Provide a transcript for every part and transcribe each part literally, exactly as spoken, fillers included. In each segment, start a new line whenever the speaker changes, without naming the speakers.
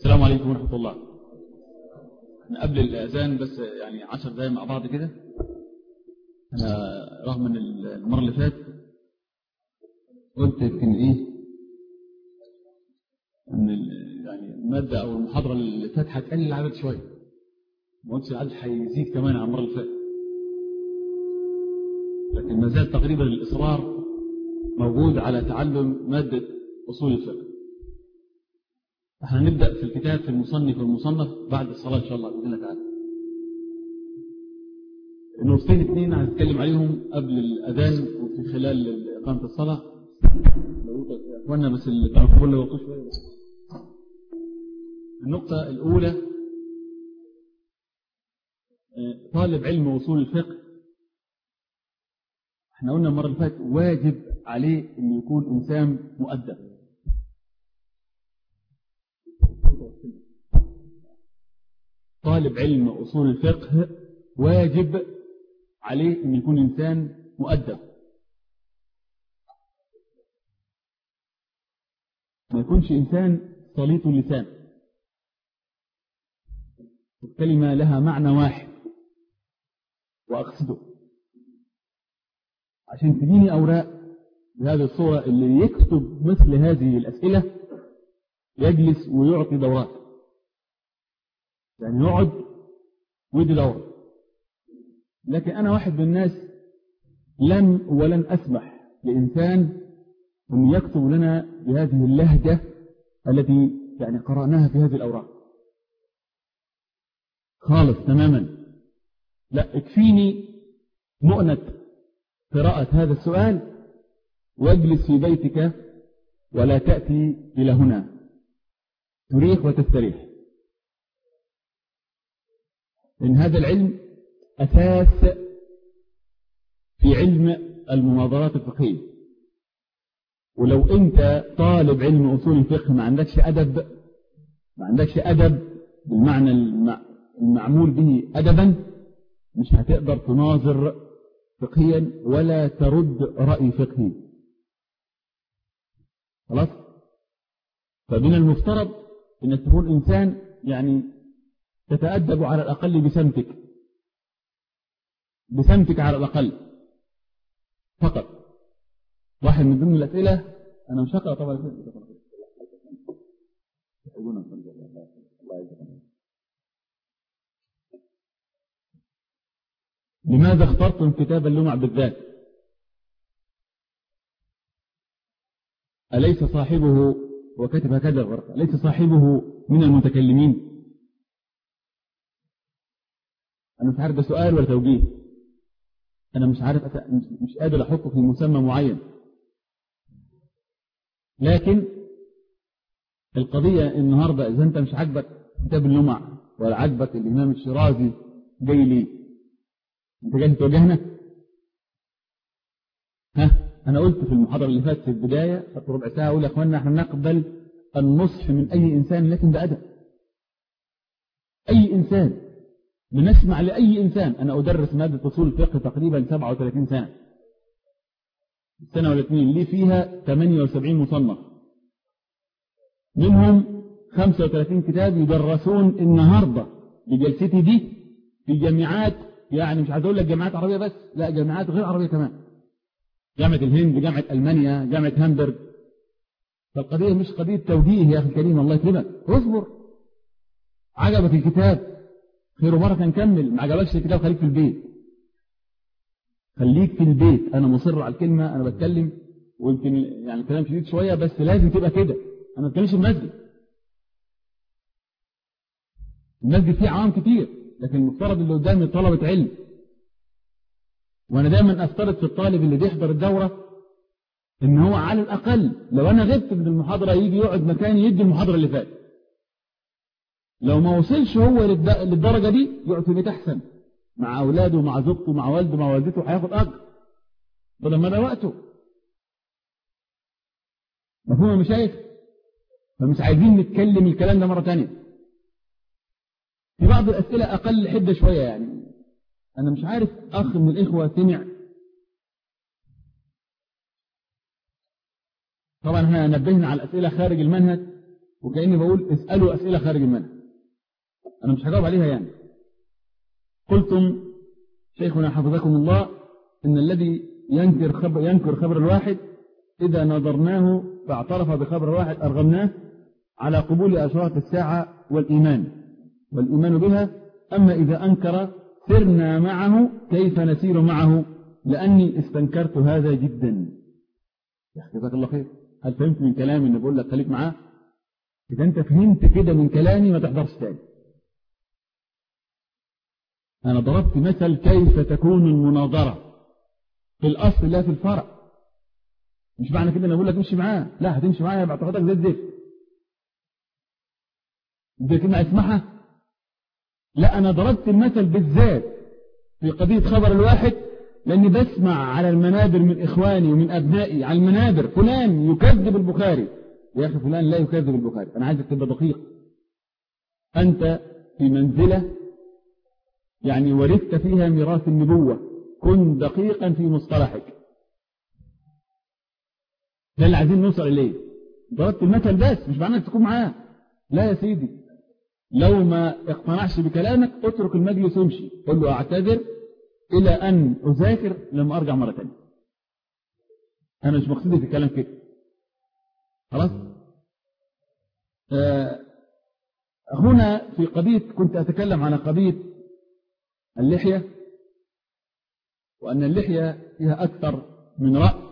السلام عليكم ورحمة الله. قبل الأذان بس يعني عشر دقايق مع بعض كده. أنا رغم أن المرة اللي فات قلت إن إيه أن يعني المادة أو المحاضرة اللي فاتت هتقلل العدد شوية، ما قلتش العدد هيزيد كمان عن المرة اللي فاتت، لكن ما زال تقريبا الإصرار موجود على تعلم مادة أصول الفقه. احنا نبدأ في الكتاب في المصنف والمصنف بعد الصلاة إن شاء الله بإذن الله تعالى. النقطتين اثنين هنتكلم عليهم قبل الأذان وفي خلال إقامة الصلاة. وأنا بس اللي تعرفوا كله وقف شوية. النقطة الأولى، طالب علم أصول الفقه احنا قلنا المرة اللي فاتت واجب عليه أن يكون إنسان مؤدب. طالب علم أصول الفقه واجب عليه أن يكون إنسان مؤدب، ما يكونش إنسان صليط اللسان. الكلمة لها معنى واحد وأقصده، عشان تديني أوراق بهذه الصورة اللي يكتب مثل هذه الأسئلة يجلس ويعطي دورات، يعني يقعد ويدي دورة. لكن أنا واحد من الناس لم ولن أسمح لإنسان أن يكتب لنا بهذه اللهجة التي يعني قرأناها في هذه الأوراق خالص تماما. لا، اكفيني مؤنة قراءة هذا السؤال واجلس في بيتك ولا تأتي إلى هنا، تريح وتستريح. إن هذا العلم أساس في علم المناظرات الفقهية، ولو أنت طالب علم أصول الفقه ما عندكش أدب، ما عندكش أدب بالمعنى المعمول به أدبا، مش هتقدر تناظر فقهيا ولا ترد رأي فقهي. خلاص؟ فمن المفترض أنك تكون إنسان يعني تتأدب على الأقل بسمتك، بسمتك على الأقل فقط. واحد من ضمن الأسئلة، أنا مش هقرأ طبعا، لماذا اخترتم كتاب اللمع بالذات؟ أليس صاحبه وكتب كذا الغرفة أليس صاحبه من المتكلمين؟ أنا مش عارف ده سؤال ولا توجيه، أنا مش عارف أت... مش قادر أحطه في مسمى معين. لكن القضية النهاردة إذا أنت مش عاجبك كتاب اللمع ولا عاجبك الإمام الشيرازي جاي ليه؟ أنت جاي تواجهنا؟ ها؟ أنا قلت في المحاضرة اللي فاتت في البداية خدت ربع ساعة أقول يا أخوانا إحنا نقبل النصح من أي إنسان لكن بأدب. أي إنسان بنسمع لأي إنسان. أنا أدرس مادة أصول الفقه تقريبا سبعة وثلاثين سنة، السنة والاثنين لي فيها ثمانية وسبعين مصنف، منهم خمسة وثلاثين كتاب يدرسون النهاردة بجلستي دي في جامعات، يعني مش عايز أقول لك جامعات عربية بس، لا جامعات غير عربية كمان، جامعة الهند، جامعة ألمانيا، جامعة هامبرغ. فالقضية مش قضية توجيه يا أخي الكريم، الله يكرمك اصبر. عجبك الكتاب خير وبركة نكمل، ما عجبكش الكتاب خليك في البيت، خليك في البيت. أنا مصر على الكلمة، أنا بتكلم ويمكن يعني الكلام شديد شوية بس لازم تبقى كده. أنا ما بتكلمش المسجد، المسجد فيه عوام كتير، لكن المفترض اللي قدامي طلبة علم. وأنا دايما أفترض في الطالب اللي بيحضر الدورة إن هو على الأقل لو أنا غبت من المحاضرة يجي يقعد مكاني يدي المحاضرة اللي فاتت. لو ما وصلش هو للدرجة دي يقعد في البيت أحسن، مع أولاده مع زوجته مع والده مع والدته، هياخد أجر بدل ما ده وقته. مفهوم يا مشايخ؟ فمش عايزين نتكلم الكلام ده مرة تانية. في بعض الأسئلة أقل حدة شوية، يعني أنا مش عارف أخ من الإخوة سمع. طبعا احنا نبهنا على الأسئلة خارج المنهج وكأني بقول اسألوا أسئلة خارج المنهج، أنا مش هجاوب عليها يعني. قلتم شيخنا حفظكم الله إن الذي ينكر خبر, ينكر خبر الواحد إذا نظرناه فاعترف بخبر الواحد أرغمناه على قبول أشراط الساعة والإيمان والإيمان بها، أما إذا أنكر سرنا معه كيف نسير معه لأني استنكرت هذا جدا. يا أخي جزاك الله خير، هل فهمت من كلامي إن بقول لك خليك معاه؟ إذا أنت فهمت كده من كلامي ما تحضرش تاني. أنا ضربت مثل كيف تكون المناظرة في الأصل لا في الفرع. مش معنى كده أنا أقول لك مشي معاه، لا هتمشي معايا باعتقادك زي الزفت. دي كلمة اسمعها؟ لا، أنا ضربت المثل بالذات في قضية خبر الواحد لأني بسمع على المنابر من إخواني ومن أبنائي على المنابر فلان يكذب البخاري. يا أخي فلان لا يكذب البخاري، أنا عايزك تبقى دقيق. أنت في منزلة يعني ورثت فيها ميراث النبوة، كن دقيقا في مصطلحك. ده اللي عايزين نوصل إليه. ضربت المثل بس مش معنى تكون معاه، لا يا سيدي. لو ما اقتنعش بكلامك اترك المجلس وامشي، قل له اعتذر إلى أن أذاكر لما أرجع مرة ثانية. أنا مش مقصودي في الكلام كده، خلاص. آه هنا في قضية كنت أتكلم عن قضية اللحية، وأن اللحية فيها أكثر من رأي.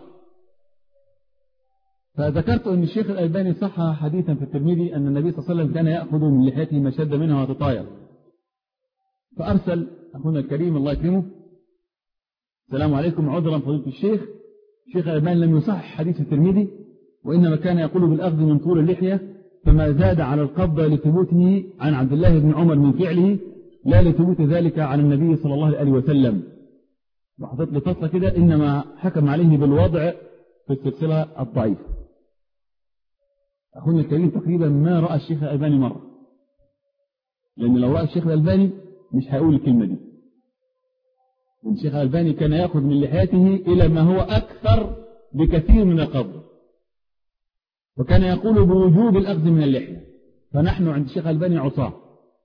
فذكرت أن الشيخ الألباني صح حديثا في الترمذي أن النبي صلى الله عليه وسلم كان يأخذ من لحيته ما شد منها وتطاير. فأرسل أخونا الكريم الله يكرمه: السلام عليكم، عذرا فضيلة الشيخ، الشيخ الألباني لم يصح حديث الترمذي، وإنما كان يقول بالأخذ من طول اللحية، فما زاد على القبضة لثبوته عن عبد الله بن عمر من فعله لا لثبوت ذلك عن النبي صلى الله عليه وسلم. وحطيت لي فصلة كده: إنما حكم عليه بالوضع في السلسلة الضعيفة. أخونا الكريم تقريبا ما رأى الشيخ الألباني مرة، لأن لو رأى الشيخ الألباني مش هيقول الكلمة دي. الشيخ الألباني كان يأخذ من لحيته إلى ما هو أكثر بكثير من القبض، وكان يقول بوجوب الأخذ من اللحية. فنحن عند الشيخ الألباني عصاه.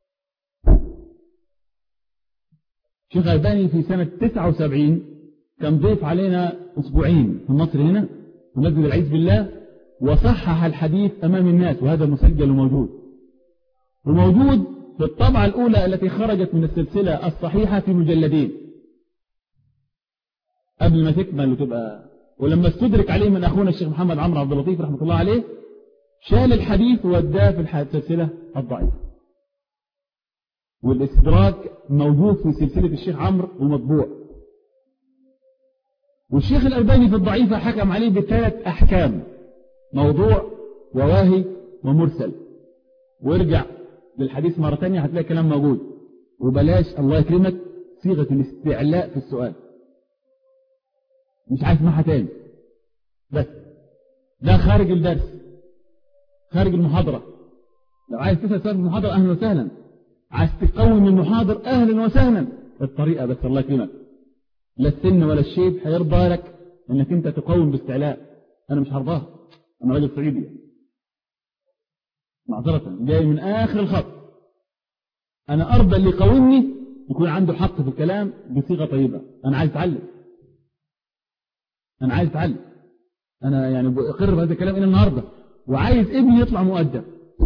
الشيخ الألباني في سنة تسعة وسبعين كان ضيف علينا أسبوعين في مصر هنا في مسجد العز بالله، وصحح الحديث أمام الناس، وهذا مسجل وموجود، وموجود في الطبعة الأولى التي خرجت من السلسلة الصحيحة في مجلدين قبل ما تكمل وتبقى. ولما استدرك عليه من أخونا الشيخ محمد عمرو عبد اللطيف رحمة الله عليه، شال الحديث ووداه في السلسلة الضعيفة. والاستدراك موجود في سلسلة الشيخ عمرو ومطبوع. والشيخ الألباني في الضعيفة حكم عليه بثلاث أحكام: موضوع وواهي ومرسل. وارجع للحديث مرة ثانية هتلاقي كلام موجود. وبلاش الله يكرمك صيغة الاستعلاء في السؤال، مش عايز اسمعها تاني. بس ده خارج الدرس، خارج المحاضرة. لو عايز تسأل سؤال في المحاضرة أهلا وسهلا، عايز تقوم المحاضر أهلا وسهلا. الطريقة بس الله يكرمك، لا السن ولا الشيب هيرضى لك انك انت تقوم باستعلاء. انا مش هرضاها، انا راجل صعيدي معذرة جاي من اخر الخط. انا ارضى اللي يقومني يكون عنده حق في الكلام بصيغة طيبة. انا عايز اتعلم، انا عايز اتعلم، انا يعني بقر بهذا الكلام الى النهارده، وعايز ابني يطلع مؤدب،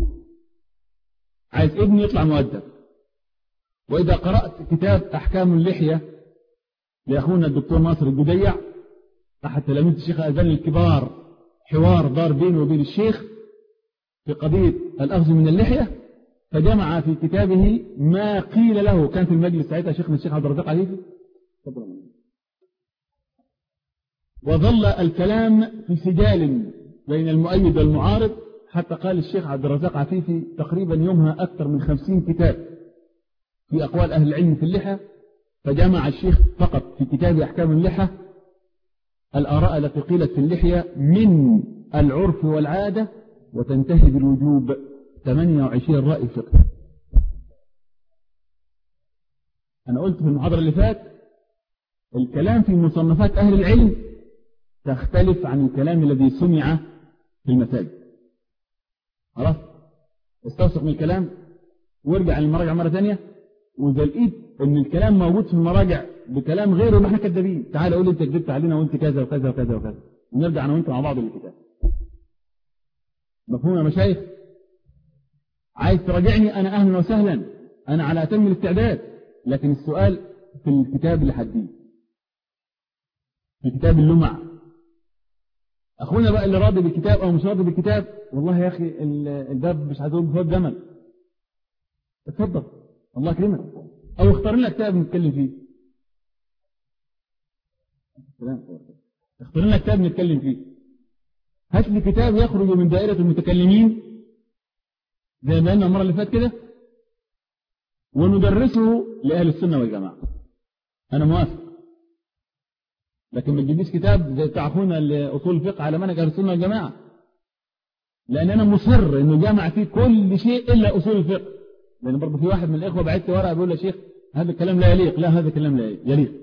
عايز ابني يطلع مؤدب. واذا قرأت كتاب احكام اللحية لأخونا الدكتور ناصر الجديع أحد تلاميذ الشيخ الألباني الكبار، حوار دار بينه وبين الشيخ في قضية الأخذ من اللحية، فجمع في كتابه ما قيل له. كان في المجلس ساعتها شيخنا الشيخ عبد الرزاق عفيفي، وظل الكلام في سجال بين المؤيد والمعارض، حتى قال الشيخ عبد الرزاق عفيفي تقريبا يومها أكثر من خمسين كتاب في أقوال أهل العلم في اللحى. فجمع الشيخ فقط في كتاب أحكام اللحى الآراء التي قيلت في اللحية من العرف والعادة وتنتهي بالوجوب، ثمانية وعشرين رأي فقه. أنا قلت في المحاضرة اللي فات الكلام في مصنفات أهل العلم تختلف عن الكلام الذي سمع في المساجد. خلاص استوثق من الكلام وارجع للمراجع مرة ثانية، وإذا لقيت إن الكلام موجود في المراجع بكلام غيره ما احنا كذابين، تعال قول لي أنت كذبت علينا وأنت كذا وكذا وكذا وكذا، ونرجع أنا وأنت مع بعض للكتاب. مفهوم يا مشايخ؟ عايز تراجعني أنا أهلا وسهلا، أنا على أتم الاستعداد، لكن السؤال في الكتاب اللي حديه، في كتاب اللمع. أخونا بقى اللي راضي بالكتاب أو مش راضي بالكتاب، والله يا أخي الباب مش عايز أقول بفوت جمل، اتفضل الله يكرمك، أو اختار لنا كتاب نتكلم فيه. اختار لنا كتاب نتكلم فيه. هات لي كتاب يخرج من دائرة المتكلمين زي ما قلنا المرة اللي فاتت كده، وندرسه لأهل السنة والجماعة. أنا موافق، لكن ما تجيبليش كتاب زي بتاع اخونا لأصول الفقه على منهج أهل السنة والجماعة، لأن أنا مصر إنه جمع فيه كل شيء إلا أصول الفقه. لأن برضه في واحد من الإخوة بعت لي ورقة بيقول يا شيخ هذا الكلام لا يليق. لا، هذا الكلام لا يليق،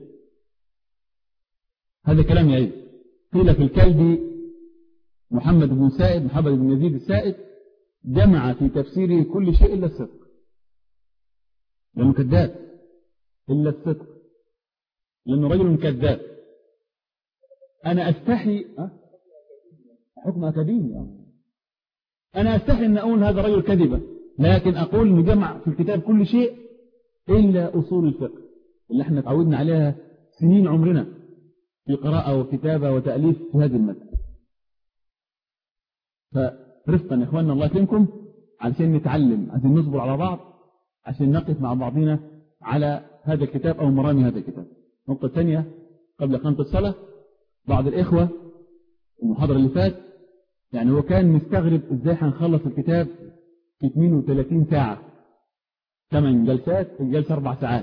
هذا كلام يليق. قيل في الكلبي محمد بن سائد محمد بن يزيد السائد جمع في تفسيره كل شيء إلا الصدق، لأنه كذاب، إلا الصدق، لأنه رجل كذاب. أنا أستحي أه؟ حكم أكاديمي أه؟ أنا أستحي أن أقول هذا رجل كذبة، لكن أقول نجمع في الكتاب كل شيء إلا أصول الفقه اللي احنا تعودنا عليها سنين عمرنا في قراءة وكتابة وتأليف في هذه المادة. فرفقا يا إخواننا الله يكرمكم، علشان نتعلم، عشان نصبر على بعض، عشان نقف مع بعضنا على هذا الكتاب أو مرامي هذا الكتاب. النقطة الثانية قبل قامة الصلاة، بعض الإخوة المحاضرة اللي فات يعني هو كان مستغرب إزاي هنخلص الكتاب في اثنين وثلاثين ساعة، ثمان جلسات، الجلسة أربع ساعات.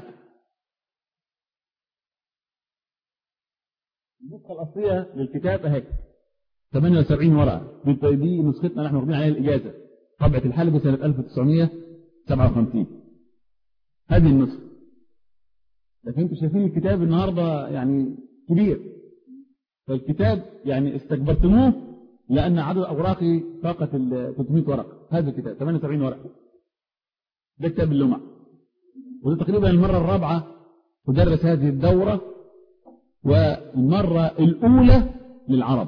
النسخة الأصلية للكتاب أهي ثمانية وسبعين ورقة، دي نسختنا نحن واخدين عليها الإجازة، طبعة الحلبة سنة ألف وتسعمائة وسبعة وخمسين، هذه النسخة. لكن انتم شايفين الكتاب النهاردة يعني كبير، فالكتاب يعني استكبرتموه لأن عدد أوراقي فاقت ال ثلاثمائة ورقة. هذا الكتاب ثمانية وسبعين ورقة، ده كتاب اللمع، وده تقريبا المرة الرابعة تدرس هذه الدورة، والمرة الأولى للعرب،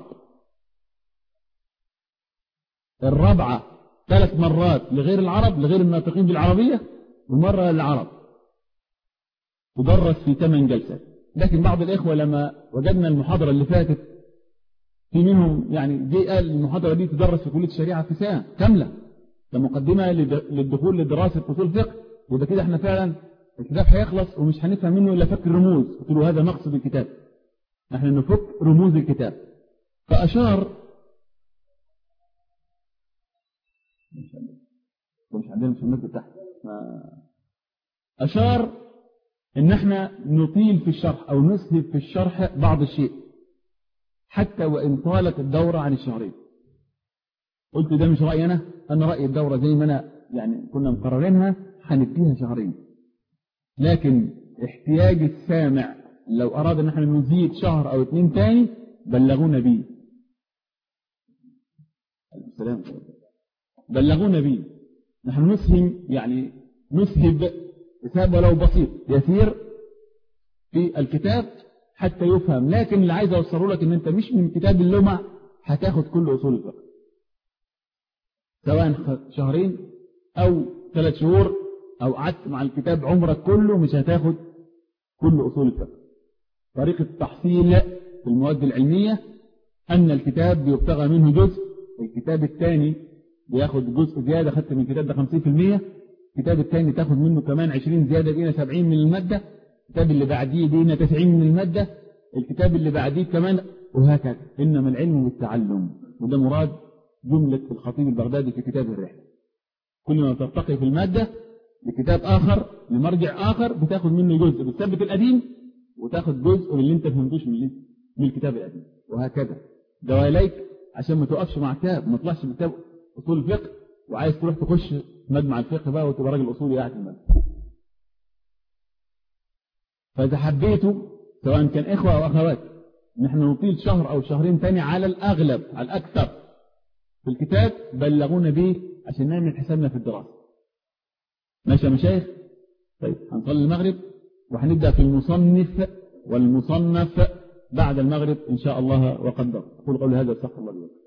الرابعة ثلاث مرات لغير العرب، لغير الناطقين بالعربية، ومرة للعرب، تدرس في ثمان جلسات. لكن بعض الإخوة لما وجدنا المحاضرة اللي فاتت في منهم يعني جي قال المحاضرة دي تدرس في كلية الشريعة في سنة كاملة كمقدمة للدخول لدراسة أصول الفقه، وده كده احنا فعلا الكتاب هيخلص ومش هنفهم منه إلا فك الرموز. قلت له هذا مقصد الكتاب، نحن نفك رموز الكتاب. فأشار مش عندنا مش المادة تحت، أشار إن احنا نطيل في الشرح أو نسهب في الشرح بعض الشيء حتى وإن طالت الدورة عن الشهرين. قلت ده مش رأيي أنا، أنا رأي الدورة زي ما أنا يعني كنا مقررينها هنديها شهرين، لكن احتياج السامع لو أراد أن احنا نزيد شهر أو اتنين تاني بلغونا بيه. السلام بلغونا بيه، نحن نسهم يعني نسهب حساب ولو بسيط يسير في الكتاب حتى يفهم. لكن اللي عايز أوصله لك إن أنت مش من كتاب اللمع هتاخد كل أصول الفقه، سواء شهرين أو ثلاث شهور أو قعدت مع الكتاب عمرك كله مش هتاخد كل أصول الفقه. طريقة التحصيل في المواد العلمية أن الكتاب بيبتغى منه جزء، الكتاب الثاني بياخد جزء زيادة، خدت من الكتاب ده خمسين في المية، الكتاب الثاني تاخد منه كمان عشرين زيادة، بقينا سبعين من المادة، الكتاب اللي بعديه بقينا تسعين من المادة، الكتاب اللي بعديه كمان، وهكذا. إنما العلم بالتعلم، وده مراد جملة الخطيب البغدادي في كتاب الرحلة. كل ما ترتقي في المادة لكتاب آخر لمرجع آخر بتاخد منه جزء بتثبت القديم، وتاخد جزء من اللي انت فهمتوش من, من الكتاب القديم، وهكذا. دواليك عشان ما توقفش مع كتاب، ما تطلعش بكتاب أصول الفقه وعايز تروح تخش مجمع الفقه بقى وتبقى راجل أصولي قاعد في المجمع. فإذا حبيتوا سواء كان إخوة أو أخوات نحن نطيل شهر أو شهرين تاني على الأغلب على الأكثر في الكتاب، بلغونا به عشان نعمل حسابنا في الدراسة. ماشي يا مشايخ؟ طيب هنصلي المغرب وهنبدأ في المصنف والمصنف بعد المغرب إن شاء الله وقدر. أقول قولي هذا استغفر الله لي.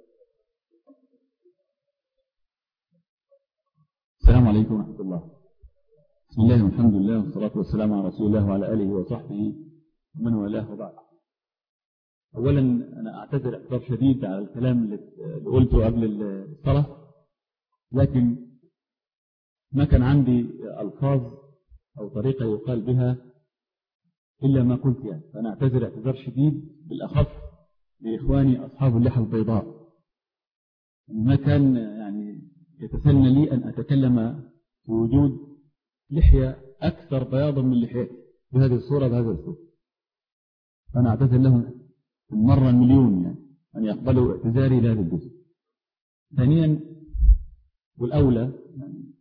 السلام عليكم ورحمة الله. بسم الله والحمد لله والصلاة والسلام على رسول الله وعلى آله وصحبه ومن والاه وبعد. أولا أنا أعتذر اعتذار شديد على الكلام اللي قلته قبل الصلاة، لكن ما كان عندي ألفاظ أو طريقة يقال بها إلا ما قلت يعني، فأنا أعتذر اعتذار شديد بالأخص لإخواني أصحاب اللحى البيضاء. ما كان يعني يتسنى لي أن أتكلم في وجود لحية أكثر بياضا من لحيتي بهذه الصورة بهذا الصورة. فأنا أعتذر لهم المرة المليون يعني أن يقبلوا اعتذاري لهذا الجزء. ثانيا والأولى يعني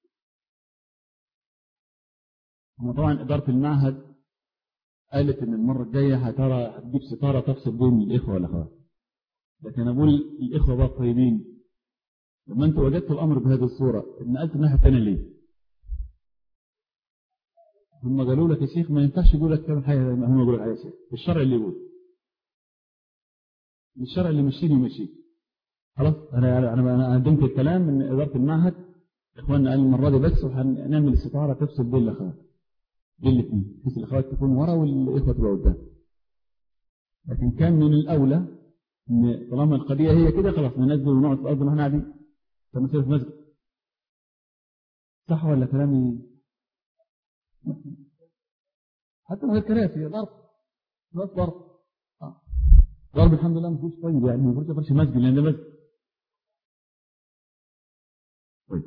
هم طبعا إدارة المعهد قالت إن المرة الجاية هترى هتجيب ستارة تفصل بين الإخوة والأخوات، لكن أقول الإخوة بقى طيبين، لما أنتوا وجدتوا الأمر بهذه الصورة نقلت الناحية الثانية ليه؟ هم قالوا لك يا شيخ ما ينفعش يقول لك كم حاجة هم يقولوا لك عليها شيخ، الشرع اللي يقول، الشرع اللي مشيني ومشيك. خلاص أنا أنا أنا قدمت الكلام من إدارة المعهد، إخواننا قال المرة دي بس وهنعمل الستارة تفصل بين الأخوات، بين الاثنين، بحيث الأخوات تكون ورا والإخوة تبقى قدام. لكن كان من الأولى إن طالما القضية هي كده خلاص ننزل ونقعد في الأرض ما احنا قاعدين فنصير في مسجد. صح ولا كلامي؟ حتى من غير كراسي الأرض بس ضرب آه. ضرب الحمد لله ما فيهوش طيب يعني ما فيهوش فرش مسجد لأن ده مسجد. طيب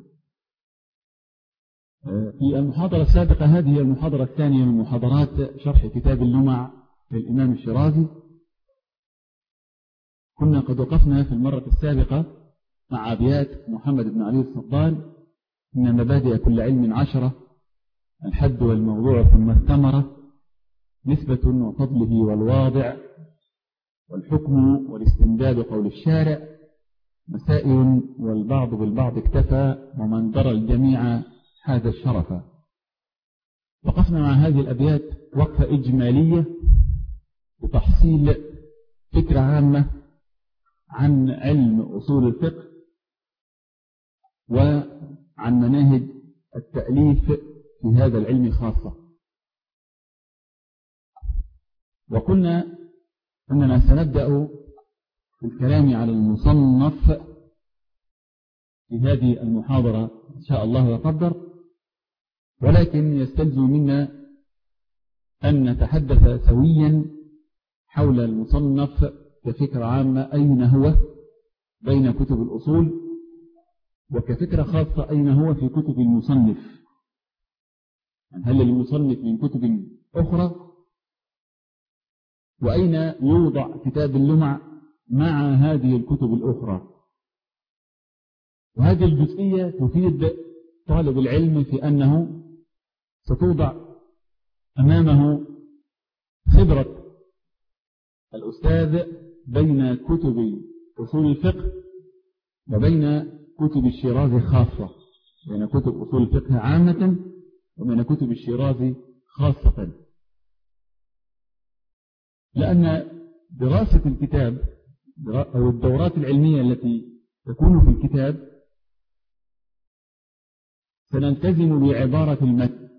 في المحاضرة السابقة هذه هي المحاضرة الثانية من محاضرات شرح كتاب اللمع للإمام الشيرازي. كنا قد وقفنا في المرة السابقة مع أبيات محمد بن علي الصبان: إن مبادئ كل علم عشرة، الحد والموضوع ثم الثمرة، نسبة وفضله والواضع، والحكم والاستمداد قول الشارع، مسائل والبعض بالبعض اكتفى، ومن درى الجميع هذا الشرف. وقفنا مع هذه الأبيات وقفة إجمالية لتحصيل فكرة عامة عن علم أصول الفقه وعن مناهج التأليف في هذا العلم خاصة. وقلنا أننا سنبدأ في الكلام على المصنف في هذه المحاضرة إن شاء الله وقدر، ولكن يستلزم منا أن نتحدث سويا حول المصنف كفكرة عامة أين هو بين كتب الأصول، وكفكرة خاصة أين هو في كتب المصنف. هل للمصنف من كتب أخرى؟ وأين يوضع كتاب اللمع مع هذه الكتب الأخرى؟ وهذه الجزئية تفيد طالب العلم في أنه ستوضع أمامه خبرة الأستاذ بين كتب أصول الفقه وبين كتب الشيرازي خاصة، بين كتب أصول الفقه عامة وبين كتب الشيرازي خاصة. لأن دراسة الكتاب أو الدورات العلمية التي تكون في الكتاب سنلتزم بعبارة المتن،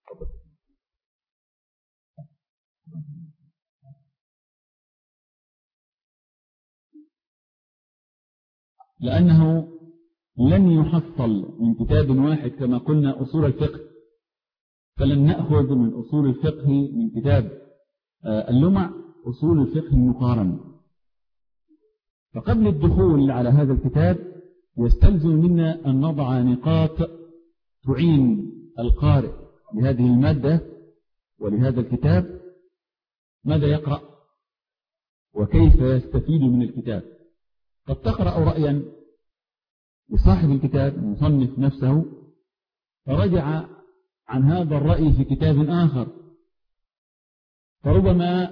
لأنه لن يحصل من كتاب واحد كما قلنا أصول الفقه، فلن نأخذ من أصول الفقه من كتاب اللمع أصول الفقه المقارن. فقبل الدخول على هذا الكتاب يستلزم منا أن نضع نقاط تعين القارئ لهذه المادة ولهذا الكتاب ماذا يقرأ وكيف يستفيد من الكتاب. قد تقرأ رأيا لصاحب الكتاب المصنف نفسه فرجع عن هذا الرأي في كتاب آخر، فربما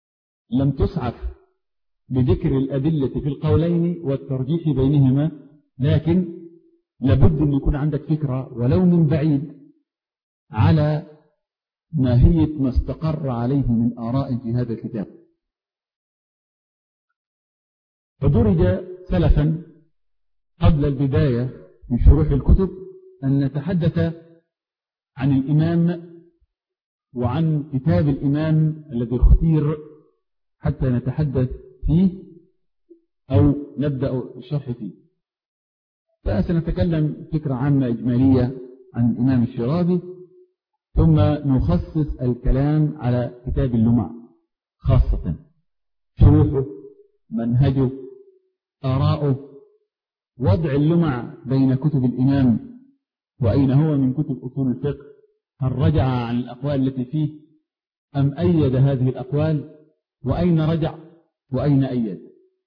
لم تسعف بذكر الأدلة في القولين والترجيح بينهما، لكن لابد أن يكون عندك فكرة ولو من بعيد على ماهية ما استقر عليه من آراء في هذا الكتاب. فدرج سلفا قبل البداية في شروح الكتب أن نتحدث عن الإمام وعن كتاب الإمام الذي اختير حتى نتحدث فيه أو نبدأ الشرح فيه. فسنتكلم فكرة عامة إجمالية عن الإمام الشيرازي، ثم نخصص الكلام على كتاب اللمع خاصة، شروحه، منهجه، آراؤه، وضع اللمع بين كتب الإمام وأين هو من كتب أصول الفقه، هل رجع عن الأقوال التي فيه أم أيد هذه الأقوال، وأين رجع وأين أيد.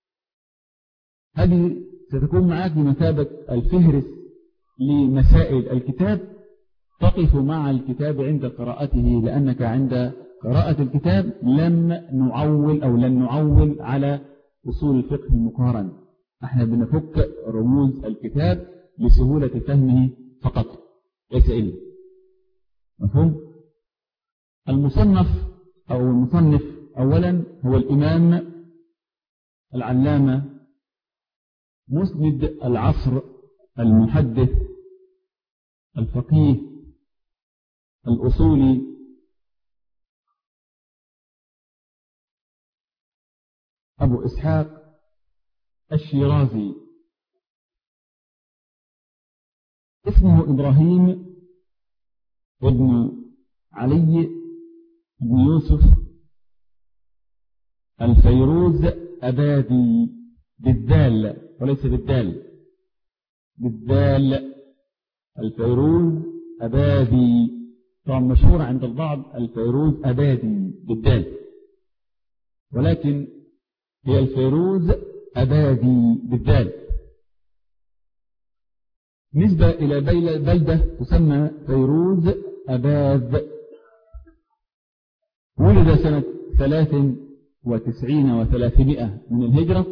هذه ستكون معك بمثابة الفهرس لمسائل الكتاب، تقف مع الكتاب عند قراءته، لأنك عند قراءة الكتاب لم نعول أو لن نعول على أصول الفقه المقارن، احنا بنفك رموز الكتاب لسهولة فهمه فقط ليس إلا. مفهوم؟ المصنف أو المصنف أولا هو الإمام العلامة مسند العصر المحدث الفقيه الأصولي أبو إسحاق الشيرازي، اسمه إبراهيم ابن علي بن يوسف الفيروز أبادي، بالدال وليس بالدال، بالدال، الفيروز أبادي، طبعا مشهور عند البعض الفيروز أبادي بالدال، ولكن هي الفيروز أبادي بالدال، نسبة إلى بلدة تسمى فيروز أباذ. ولد سنة ثلاث وتسعين وثلاثمائة من الهجرة،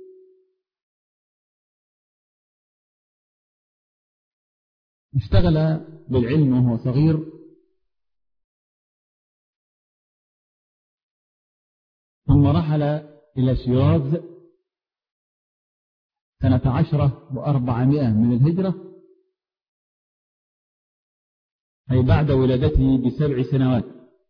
اشتغل بالعلم وهو صغير، ثم رحل إلى شيراز سنة عشرة وأربعمائة من الهجرة، أي بعد ولادته بسبع سنوات،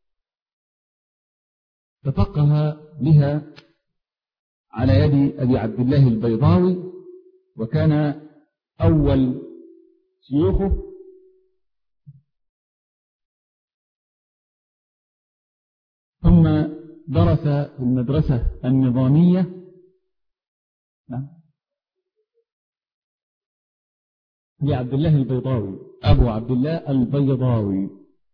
تفقه بها على يد أبي عبد الله البيضاوي، وكان أول شيوخه، ثم درس في المدرسة النظامية لعبد الله البيضاوي، أبو عبد الله البيضاوي.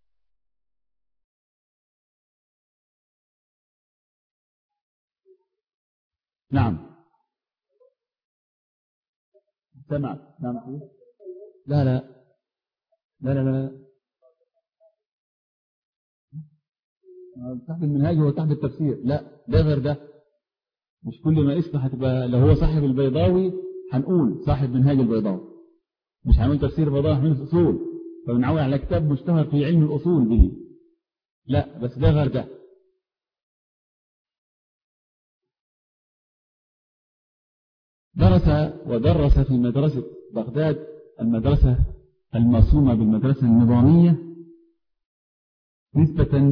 نعم سمع. نعم لا لا لا لا لا صاحب المنهاج هو صاحب التفسير، لا ده غير ده، مش كل ما اسمه هتبقى لو هو صاحب البيضاوي هنقول صاحب منهاج البيضاوي، مش هنقول تفسير البيضاوي، هنقول الأصول، فبنعول على كتاب مشتهر في علم الأصول به، لا بس ده غير ده. درس ودرس في مدرسة بغداد، المدرسة المصومة بالمدرسة النظامية، نسبة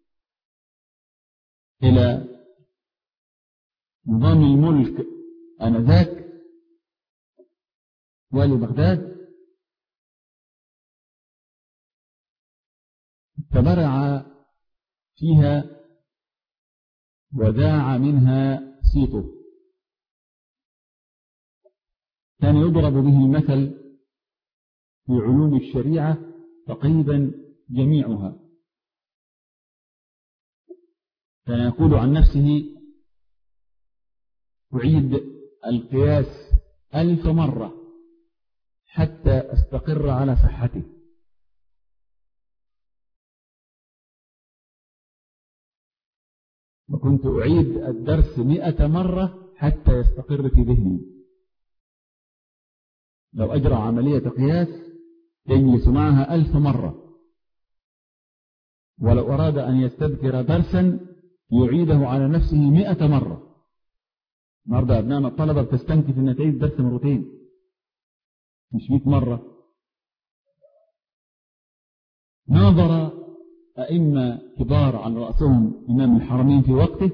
إلى نظام الملك آنذاك والي بغداد، تبرع فيها وذاع منها صيته، كان يضرب به المثل في علوم الشريعة تقريبا جميعها، كان يقول عن نفسه أعيد القياس ألف مرة حتى أستقر على صحته، وكنت أعيد الدرس مئة مرة حتى يستقر في ذهني. لو أجرى عملية قياس يجلس معها ألف مرة، ولو أراد أن يستذكر درسا يعيده على نفسه مئة مرة. النهارده أبنائنا الطلبة بتستنكف أن تعيد درس مرتين مش مئة مرة. ناظر أئمة كبار عن رأسهم إمام الحرمين في وقته،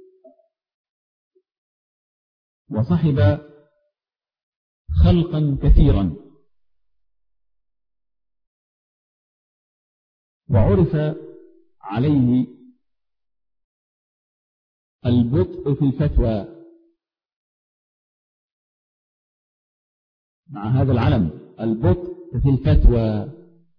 وصحب خلقا كثيرا، وعرف عليه البطء في الفتوى. مع هذا العلم البطء في الفتوى.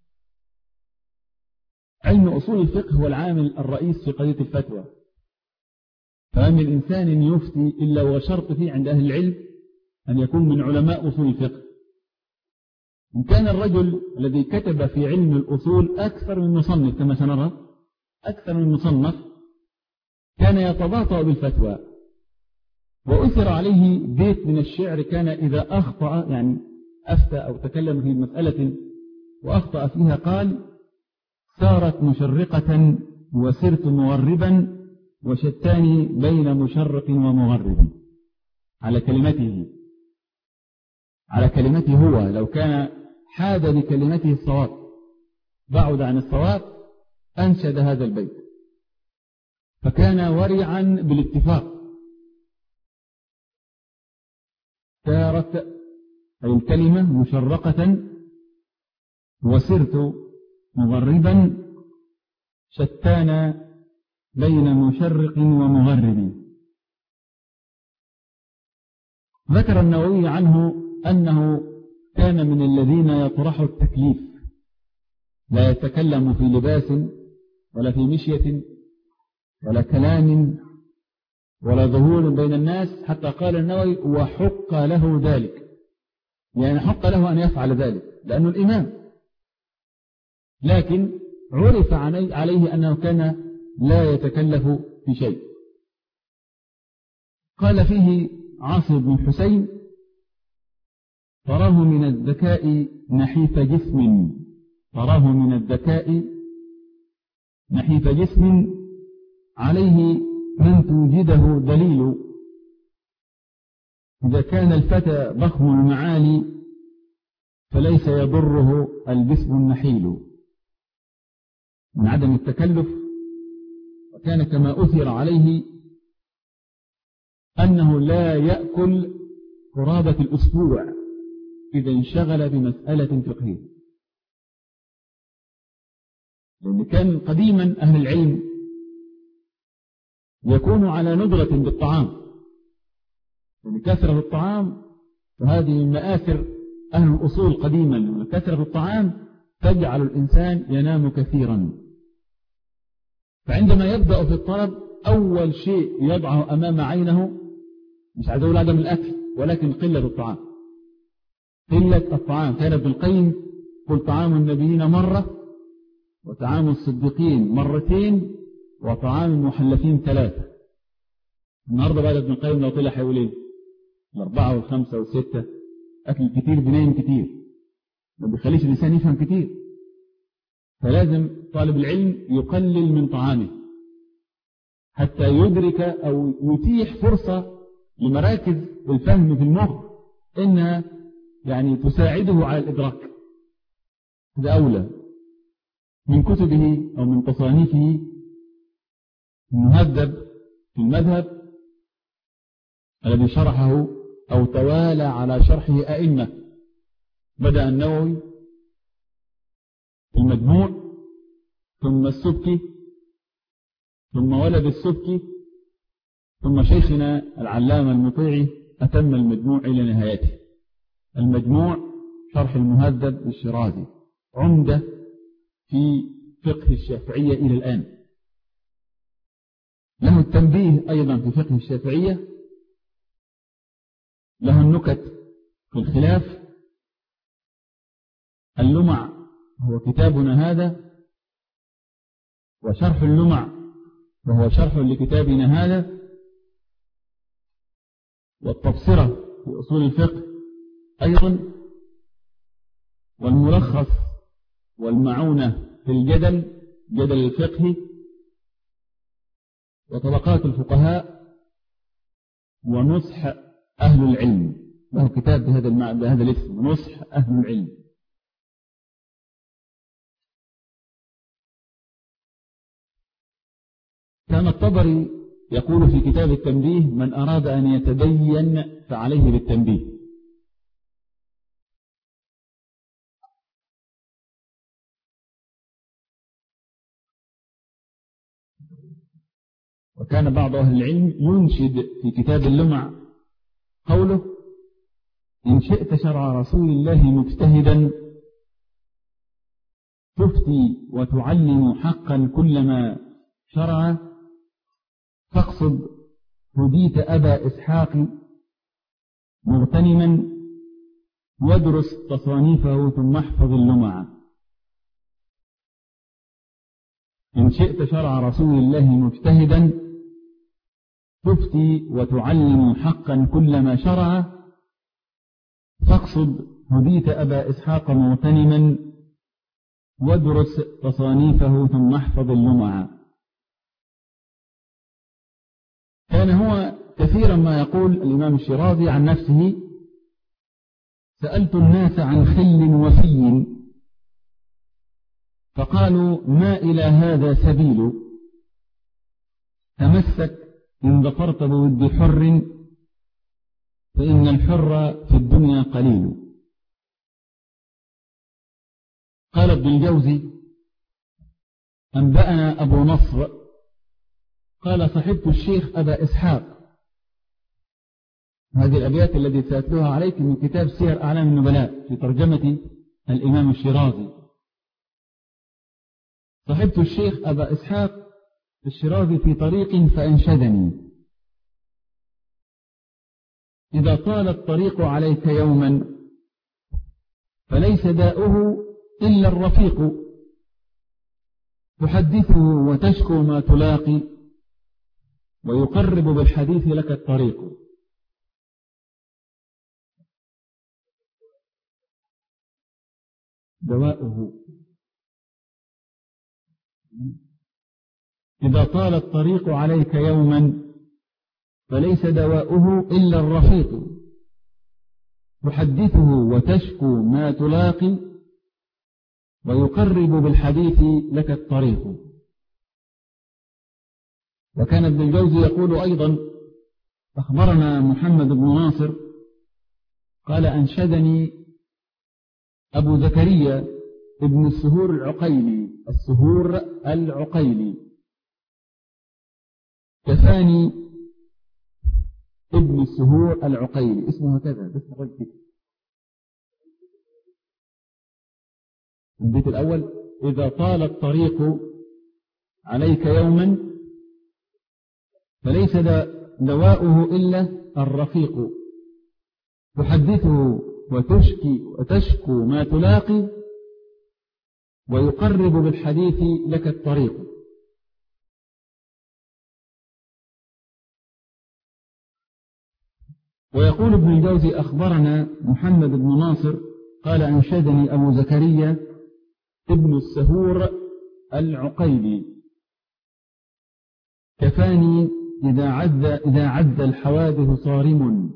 علم أصول الفقه هو العامل الرئيس في قضية الفتوى، فما من إنسان يفتي إلا وشرط فيه عند أهل العلم أن يكون من علماء أصول الفقه. إن كان الرجل الذي كتب في علم الأصول أكثر من مصنف كما سنرى، أكثر من مصنف، كان يتباطأ بالفتوى. وأثر عليه بيت من الشعر كان إذا أخطأ، يعني أفتى أو تكلم في مسألة وأخطأ فيها، قال: سارت مشرقة وسرت مغربا وشتاني بين مشرق ومغرب. على كلمته، على كلمته هو. لو كان حاد بكلمته الصواب بعد عن الصواب أنشد هذا البيت، فكان ورعا بالاتفاق. سارت أي الكلمة مشرقة وسرت مغربا شتان بين مشرق ومغرب. ذكر النووي عنه أنه كان من الذين يطرحوا التكليف، لا يتكلم في لباس ولا في مشية ولا كلام ولا ظهور بين الناس، حتى قال النووي: وحق له ذلك، يعني حق له أن يفعل ذلك لأنه الإمام. لكن عرف عليه أنه كان لا يتكلف في شيء. قال فيه عاصم بن حسين: تراه من الذكاء نحيف جسم، تراه من الذكاء نحيف جسم، عليه من توجده دليل، إذا كان الفتى ضخم المعالي فليس يضره الجسم النحيل. من عدم التكلف. وكان كما أثر عليه أنه لا يأكل قرابة الأسبوع إذا انشغل بمسألة فقهية، لأن كان قديما أهل العلم يكون على ندرة بالطعام، لأن كثرة الطعام، وهذه من مآثر أهل الأصول قديما، كثرة الطعام تجعل الإنسان ينام كثيرا. فعندما يبدأ في الطلب أول شيء يضعه أمام عينه، مش عايز أقول عدم الأكل، ولكن قلة الطعام، قلة الطعام. كان ابن القيم قل: طعام النبيين مرة، وطعام الصديقين مرتين، وطعام المحلفين ثلاثة. النهارده بعد ابن القيم لو طلع هيقول ايه؟ الأربعة والخمسة والستة. أكل كتير بنايم كتير، ما بيخليش الإنسان يفهم كتير. فلازم طالب العلم يقلل من طعامه حتى يدرك أو يتيح فرصة لمراكز الفهم في المخ إنها يعني تساعده على الإدراك. هذا أولى من كتبه أو من تصانيفه. المهذب في المذهب الذي شرحه أو توالى على شرحه أئمة، بدأ النووي المجموع، ثم السبكي، ثم ولد السبكي، ثم شيخنا العلامة المطيعي أتم المجموع إلى نهايته. المجموع شرح المهذب الشيرازي، عمدة في فقه الشافعية إلى الآن. له التنبيه أيضا في فقه الشافعية، له النكت في الخلاف. اللمع هو كتابنا هذا، وشرح اللمع وهو شرح لكتابنا هذا. والتبصرة في أصول الفقه أيضا والملخص والمعونة في الجدل، جدل الفقه، وطبقات الفقهاء، ونصح أهل العلم. له كتاب بهذا المعنى بهذا الاسم، نصح أهل العلم. كان الطبري يقول في كتاب التنبيه: من أراد أن يتدين فعليه بالتنبيه. وكان بعض أهل العلم ينشد في كتاب اللمع قوله: إن شئت شرع رسول الله مجتهدا تفتي وتعلم حقا كلما شرع، فاقصد هديت أبا إسحاق مغتنما وادرس تصانيفه ثم احفظ اللمع. إن شئت شرع رسول الله مجتهدا تفتي وتعلم حقا كلما شرع، فاقصد هديت أبا إسحاق مغتنما وادرس تصانيفه ثم احفظ اللمع. كان هو كثيرا ما يقول الإمام الشيرازي عن نفسه: سألت الناس عن خل وفي فقالوا ما إلى هذا سبيل، تمسك إن ظفرت بود حر فإن الحر في الدنيا قليل. قال ابن الجوزي: أنبأنا أبو نصر قال صحبت الشيخ أبا إسحاق. هذه الأبيات التي سأتلوها عليك من كتاب سير أعلام النبلاء في ترجمة الإمام الشيرازي. صحبت الشيخ أبا إسحاق الشيرازي في طريق فأنشدني: إذا طال الطريق عليك يوما فليس داؤه إلا الرفيق، تحدثه وتشكو ما تلاقي ويقرب بالحديث لك الطريق. دواؤه إذا طال الطريق عليك يوما فليس دواؤه إلا الرفيق، تحدثه وتشكو ما تلاقي ويقرب بالحديث لك الطريق. وكان ابن الجوزي يقول أيضا: أخبرنا محمد بن ناصر قال أنشدني أبو زكريا ابن السهور العقيلي السهور العقيلي كفاني ابن السهور العقيلي، اسمه هكذا بس نقول البيت الأول: إذا طال الطريق عليك يوما فليس دواؤه إلا الرفيق، تحدثه وتشكي وتشكو ما تلاقي ويقرب بالحديث لك الطريق. ويقول ابن الجوزي: أخبرنا محمد بن ناصر قال أنشدني أبو زكريا ابن السهور العقيلي كفاني إذا عد, إذا عد الحوادث صارم،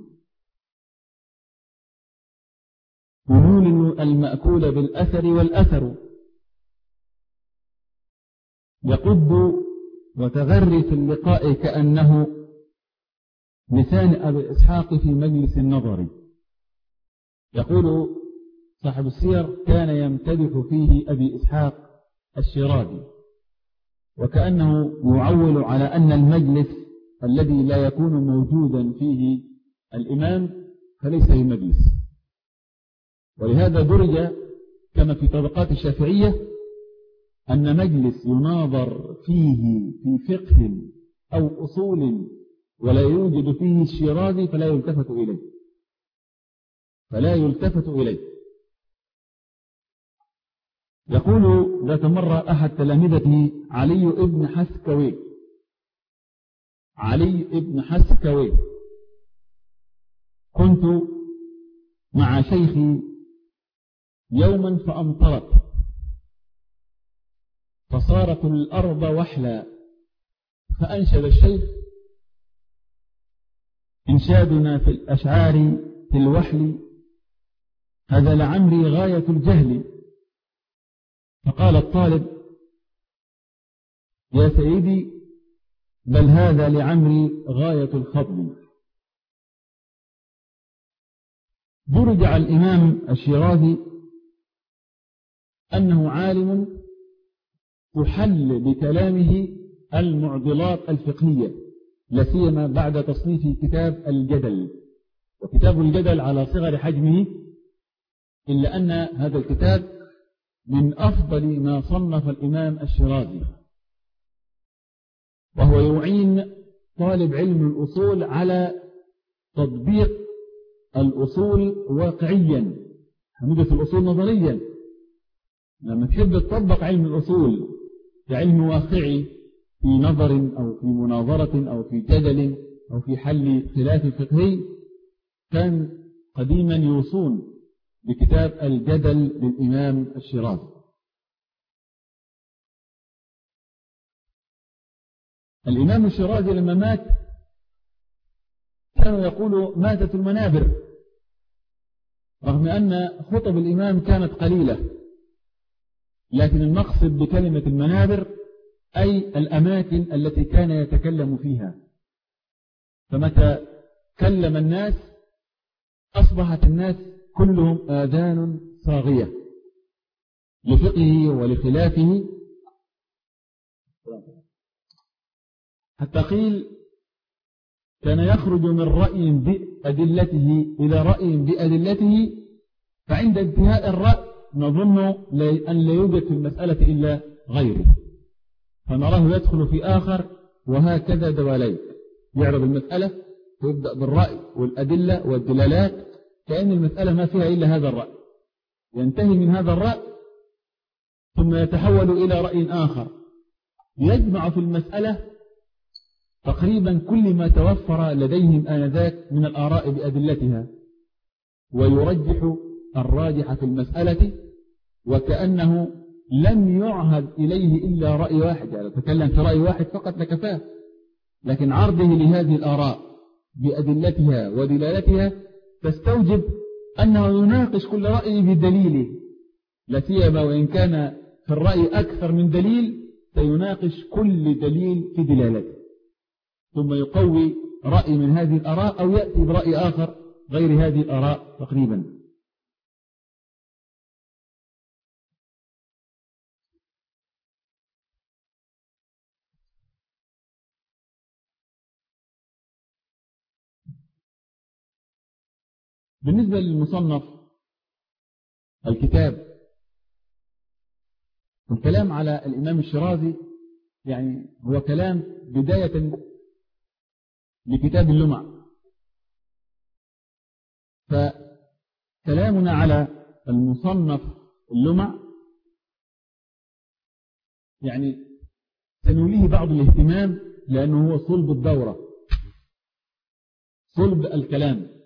ونولن المأكول بالأثر والأثر، يقد وتغري في اللقاء كأنه لسان أبي إسحاق في مجلس النظر. يقول صاحب السير: كان يمتدح فيه أبي إسحاق الشيرازي، وكأنه يعول على أن المجلس الذي لا يكون موجودا فيه الإمام فليس بمجلس. ولهذا درج كما في طبقات الشافعية أن مجلس يناظر فيه في فقه أو أصول ولا يوجد فيه الشيرازي فلا يلتفت إليه فلا يلتفت إليه. يقول ذات مرة أحد تلامذتي علي ابن حسكوي علي ابن حسكوي كنت مع شيخي يوما فأمطرت فصارت الأرض وحلا، فأنشد الشيخ: إنشادنا في الأشعار في الوحل هذا لعمري غاية الجهل. فقال الطالب: يا سيدي بل هذا لعمري غاية الفضل. برجع الإمام الشيرازي أنه عالم تحل بكلامه المعضلات الفقهية، لسيما بعد تصنيف كتاب الجدل. وكتاب الجدل على صغر حجمه، إلا أن هذا الكتاب من أفضل ما صنف الإمام الشيرازي، وهو يعين طالب علم الأصول على تطبيق الأصول واقعيا. ندرس الأصول نظريا، لما تحب تطبق علم الأصول كعلم واقعي في نظر أو في مناظرة أو في جدل أو في حل خلاف فقهي، كان قديما يوصون بكتاب الجدل للإمام الشيرازي. الإمام الشيرازي لما مات كانوا يقولوا ماتت المنابر، رغم أن خطب الإمام كانت قليلة، لكن المقصد بكلمة المنابر أي الأماكن التي كان يتكلم فيها. فمتى كلم الناس أصبحت الناس كلهم آذان صاغية لفقهه ولخلافه، حتى قيل كان يخرج من رأي بأدلته إلى رأي بأدلته، فعند انتهاء الرأي نظن أن لا يوجد في المسألة إلا غيره، فنراه يدخل في آخر، وهكذا دواليك يعرض المسألة ويبدأ بالرأي والأدلة والدلالات كأن المسألة ما فيها إلا هذا الرأي، ينتهي من هذا الرأي ثم يتحول إلى رأي آخر، يجمع في المسألة تقريبا كل ما توفر لديهم آنذاك من الآراء بأدلتها، ويرجح الراجح في المسألة، وكأنه لم يعهد إليه إلا رأي واحد، يعني تكلم في رأي واحد فقط لكفاه، لكن عرضه لهذه الآراء بأدلتها ودلالتها تستوجب أنه يناقش كل رأي بدليله، لا سيما وإن كان في الرأي أكثر من دليل سيناقش كل دليل في دلالته، ثم يقوي رأي من هذه الآراء أو يأتي برأي آخر غير هذه الآراء تقريبا. بالنسبة للمصنف الكتاب، الكلام على الإمام الشيرازي يعني هو كلام بداية لكتاب اللمع، فكلامنا على المصنف اللمع يعني سنوليه بعض الاهتمام، لأنه هو صلب الدورة، صلب الكلام.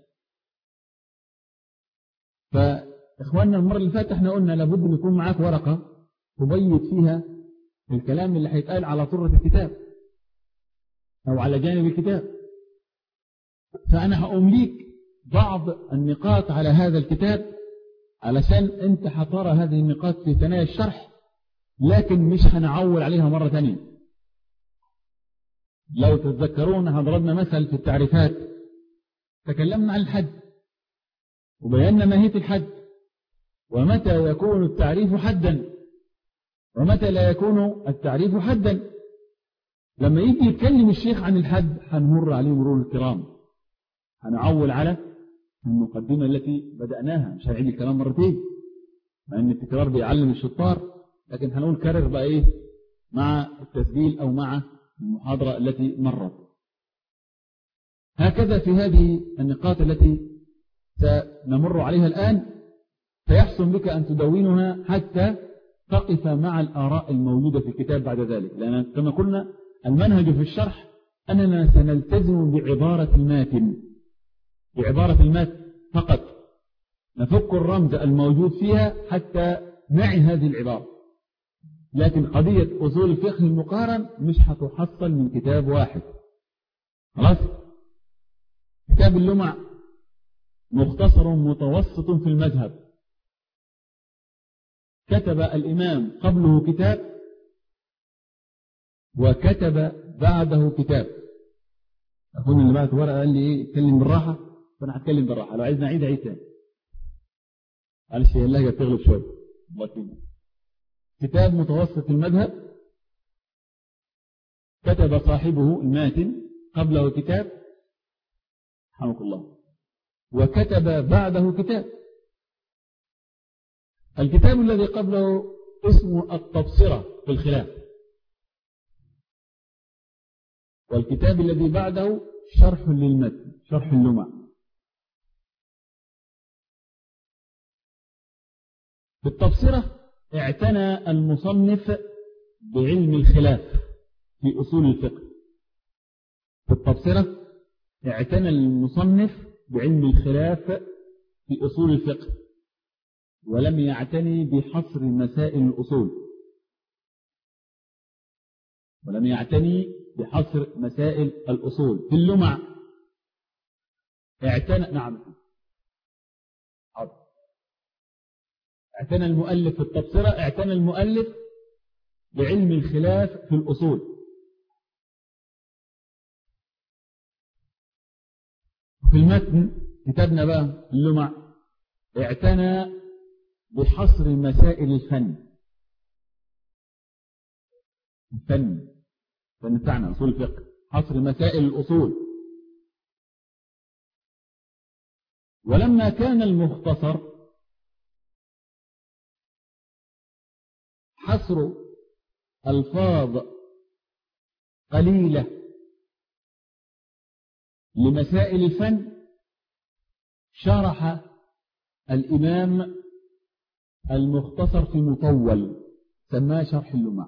فإخواننا المرة اللي فاتت احنا قلنا لابد أن يكون معاك ورقة تبيض فيها الكلام اللي هيتقال على طرة الكتاب أو على جانب الكتاب، فأنا هأمليك بعض النقاط على هذا الكتاب علشان أنت هترى هذه النقاط في ثنايا الشرح، لكن مش هنعول عليها مرة ثانية. لو تتذكرون هضربنا مثل في التعريفات، تكلمنا عن الحد وبينا ماهية الحد، ومتى يكون التعريف حدا ومتى لا يكون التعريف حدا. لما يجي يتكلم الشيخ عن الحد هنمر عليه مرور الكرام، هنعول على المقدمة التي بدأناها، مش هنعيد الكلام مرتين مع ان التكرار بيعلم الشطار، لكن هنقول كرر بقى ايه مع التسجيل او مع المحاضرة التي مرت. هكذا في هذه النقاط التي سنمر عليها الآن سيحسن بك أن تدونها حتى تقف مع الآراء الموجودة في الكتاب بعد ذلك، لأن كما قلنا المنهج في الشرح أننا سنلتزم بعبارة الماتن، بعبارة الماتن فقط، نفك الرمز الموجود فيها حتى نعي هذه العبارة. لكن قضية أصول الفقه المقارن مش هتحصل من كتاب واحد. خلاص؟ كتاب اللمع مختصر متوسط في المذهب، كتب الإمام قبله كتاب وكتب بعده كتاب. أخونا اللي بعت ورقة قال لي إيه اتكلم بالراحة، فأنا هتكلم بالراحة، لو عايز نعيد عيد تاني معلش هي اللهجة بتغلب شوية. كتاب متوسط المذهب كتب صاحبه الماتن قبله كتاب رحمه الله، وكتب بعده كتاب. الكتاب الذي قبله اسمه التبصرة في الخلاف، والكتاب الذي بعده شرح للمتن، شرح اللمع. في التبصرة اعتنى المصنف بعلم الخلاف في أصول الفقه. في التبصرة اعتنى المصنف بعلم الخلاف في أصول الفقه، ولم يعتني بحصر مسائل الأصول، ولم يعتني بحصر مسائل الأصول. في اللمع اعتنى نعم حاضر اعتنى المؤلف في التبصرة، اعتنى المؤلف بعلم الخلاف في الأصول. في المتن كتابنا بقى اللمع اعتنى بحصر مسائل الفن، الفن فن بتاعنا أصول الفقه، حصر مسائل الأصول. ولما كان المختصر حصر ألفاظ قليلة لمسائل الفن، شرح الإمام المختصر في مطول سماه شرح اللمع.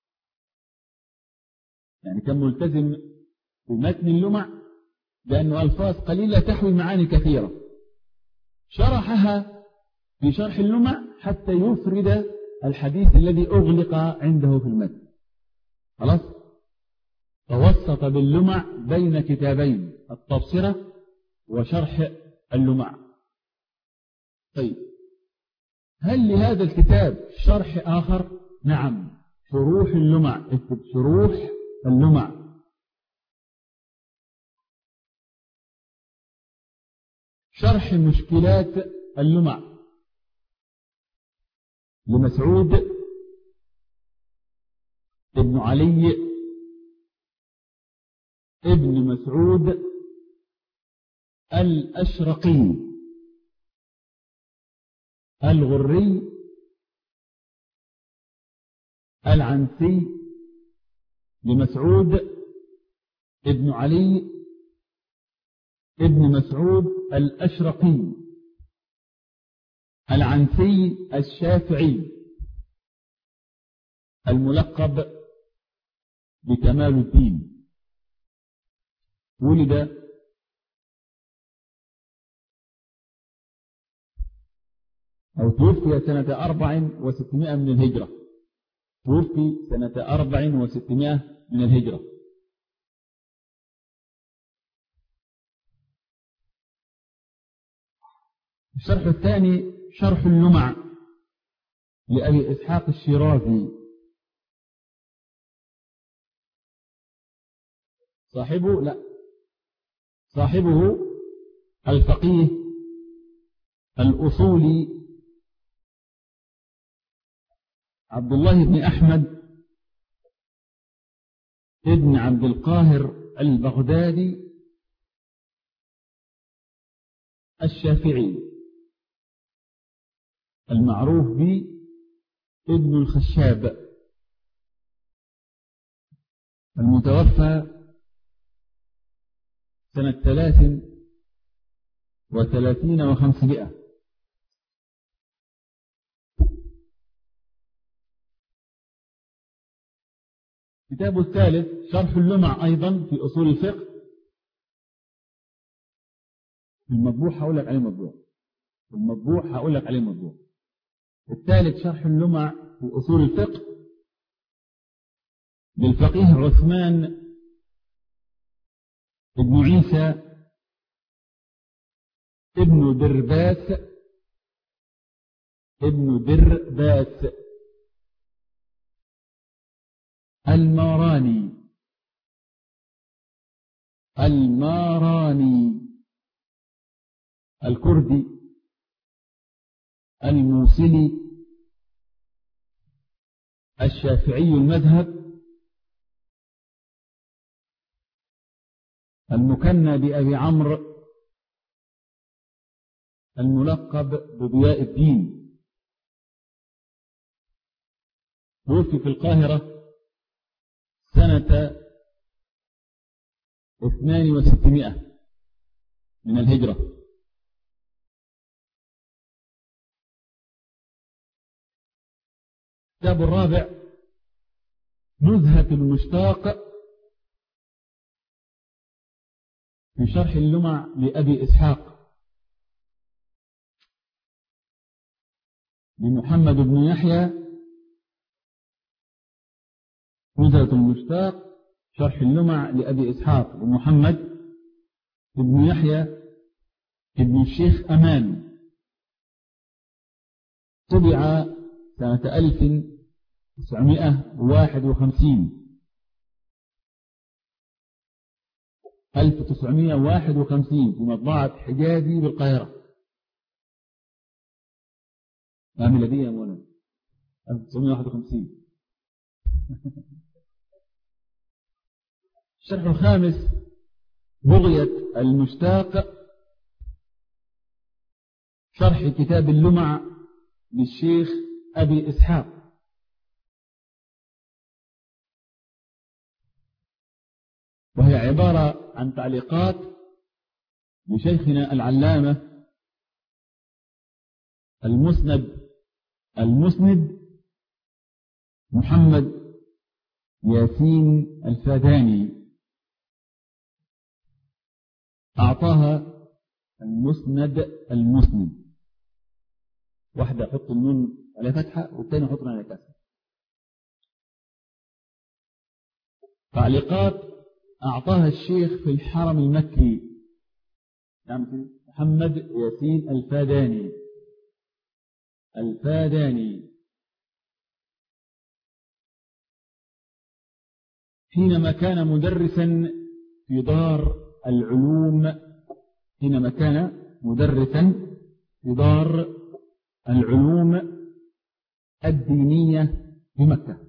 يعني كان ملتزم بمتن اللمع لأنه ألفاظ قليلة تحوي معاني كثيرة، شرحها في شرح اللمع حتى يفرد الحديث الذي أغلق عنده في المتن. خلاص؟ توسط باللمع بين كتابين، التبصرة وشرح اللمع. طيب، هل لهذا الكتاب شرح آخر؟ نعم، شروح اللمع، اكتب شروح اللمع. شرح مشكلات اللمع لمسعود ابن علي ابن مسعود الأشرقي الغري العنسي، لمسعود ابن علي ابن مسعود الأشرقي العنسي الشافعي الملقب بكمال الدين. ولد أو توفي سنة أربع وستمائة من الهجرة، توفي سنة أربع وستمائة من الهجرة. الشرح الثاني شرح اللمع لأبي إسحاق الشيرازي، صاحبه لا صاحبه الفقيه الأصولي عبد الله بن أحمد ابن عبد القاهر البغدادي الشافعي المعروف بابن الخشاب، المتوفى سنة ثلاث وثلاثين وخمسمائة. كتابه الثالث شرح اللمع أيضا في أصول الفقه، المطبوع هقول لك عليه مطبوع، المطبوع هقول لك عليه المطبوع. الثالث شرح اللمع في أصول الفقه للفقيه عثمان ابن عيسى ابن درباس ابن درباس الماراني الماراني الكردي الموصلي الشافعي المذهب المكنى بأبي عمرو الملقب بضياء الدين. توفي في القاهرة سنة اثنين وستمائة من الهجرة. الكتاب الرابع نزهة المشتاق في شرح اللمع لأبي إسحاق لمحمد بن يحيى. نزهة المشتاق شرح اللمع لأبي إسحاق لمحمد بن يحيى ابن الشيخ أمان. طبع سنة ألف وتسعمائة وواحد وخمسين ألف وتسعمائة وواحد وخمسين في مطبعة حجازي بالقاهرة. لا ميلادية يا مولانا ألف وتسعمائة وواحد وخمسين. الشرح الخامس بغية المشتاق شرح كتاب اللمع للشيخ أبي إسحاق. وهي عبارة عن تعليقات لشيخنا العلامة المسند المسند محمد ياسين الفاداني. أعطاها المسند المسند، واحدة حط النون على فتحة والثانية حط على كسر. تعليقات أعطاها الشيخ في الحرم المكي محمد ياسين الفاداني الفاداني حينما كان مدرسا في دار العلوم حينما كان مدرسا في دار العلوم الدينية بمكة.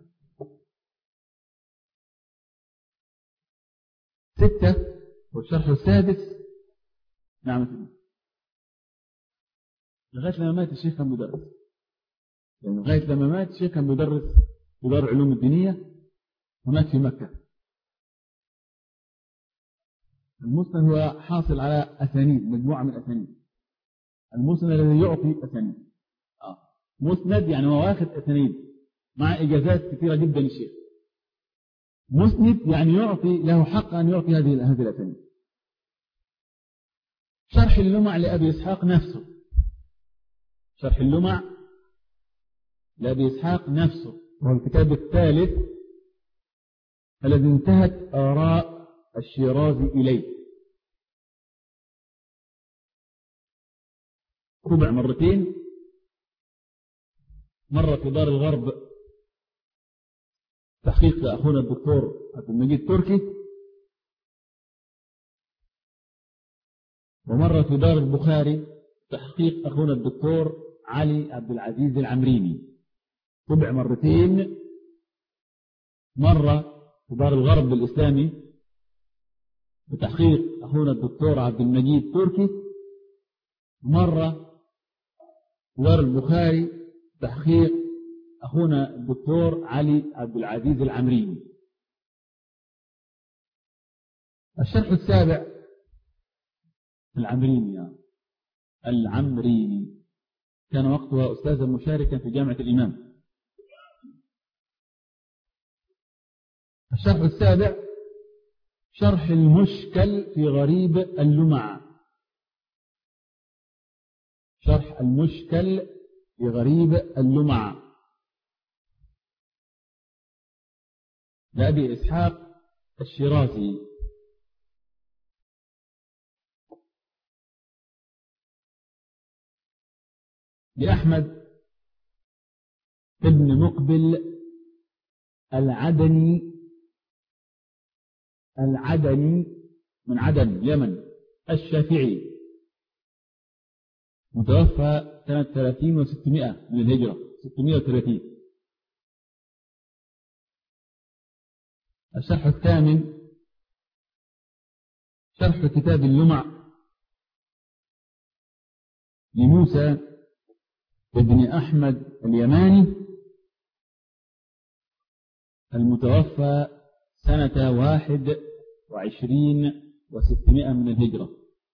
ستة والشرح السادس. نعم لغاية لما مات الشيخ كان مدرس، يعني لغاية لما مات الشيخ كان مدرس في دار العلوم الدينية هناك في مكة. المسند هو حاصل على أسانيد، مجموعة من الأسانيد. المسند الذي يعطي أسانيد آه. مسند يعني هو واخد أسانيد مع إجازات كثيرة جدا للشيخ. مسند يعني يعطي له حق أن يعطي هذه هذه الأسانيد. شرح اللمع لأبي إسحاق نفسه شرح اللمع لأبي إسحاق نفسه وهو الكتاب الثالث الذي انتهت آراء الشيرازي إليه. طبع مرتين، مرة في دار الغرب تحقيق أخونا الدكتور عبد المجيد التركي، ومرة في دار البخاري تحقيق أخونا الدكتور علي عبد العزيز العمريني. طبع مرتين، مرة في دار الغرب الإسلامي بتحقيق أخونا الدكتور عبد المجيد التركي، مرة في دار البخاري تحقيق أخونا الدكتور علي عبد العزيز العمريني. الشرح السابع العمريني يعني. العمريني كان وقتها أستاذا مشاركا في جامعة الإمام. الشرح السابع شرح المشكل في غريب اللمع. شرح شرح المشكل لغريب اللمع لأبي إسحاق الشيرازي. لأحمد ابن مقبل العدني العدني من عدن اليمن الشافعي، متوفى سنة ثلاثين وستمائة من الهجرة، ستمائة وثلاثين. الشرح الثامن شرح كتاب اللمع لموسى ابن أحمد اليماني، المتوفى سنة واحد وعشرين وستمائة من الهجرة.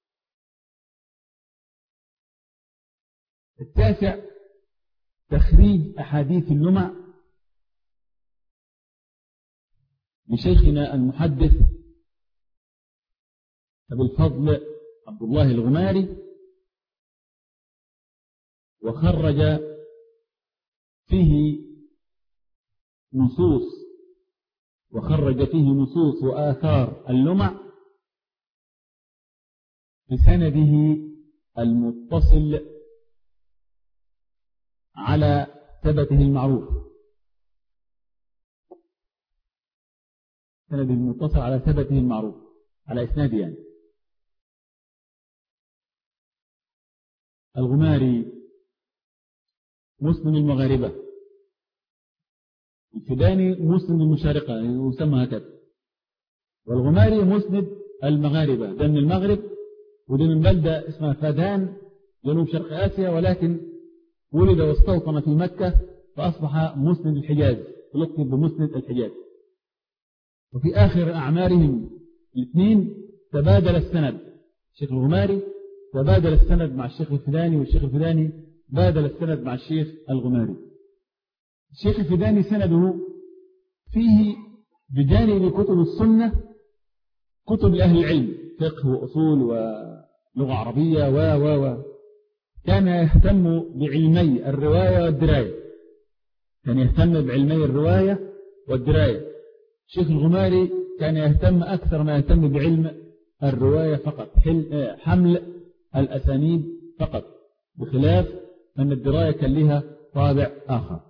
التاسع تخريج أحاديث اللمع لشيخنا المحدث أبو الفضل عبد الله الغماري، وخرج فيه نصوص وخرج فيه نصوص وآثار اللمع بسنده المتصل على ثبته المعروف، سنده المتصل على ثبته المعروف، على إسناده يعني. الغماري مسلم المغاربة، الفداني مسلم المشارقة يسمى هكذا، والغماري مسند المغاربة، ده من المغرب وده من بلدة اسمها فدان جنوب شرق آسيا، ولكن ولد واستوطن في مكة فأصبح مسند الحجاز، يلقب بمسند الحجاز. وفي آخر أعمارهم الاثنين تبادل السند، الشيخ الغماري تبادل السند مع الشيخ الفداني، والشيخ الفداني بادل السند مع الشيخ الغماري. الشيخ الفداني سنده فيه بجانب كتب السنة كتب لأهل العلم، فقه وأصول ولغة عربية و و و كان يهتم بعلمي الرواية والدراية، كان يهتم بعلمي الرواية والدراية. الشيخ الغماري كان يهتم أكثر ما يهتم بعلم الرواية فقط، حمل الأسانيد فقط، بخلاف أن الدراية كان لها طابع آخر.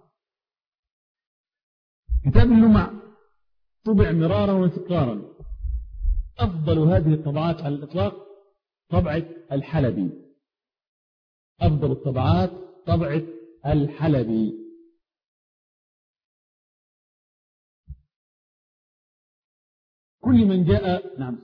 كتاب اللمع طبع مرارا وتكرارا، أفضل هذه الطبعات على الإطلاق طبعة الحلبي، أفضل الطبعات طبعة الحلبي. كل من جاء نعم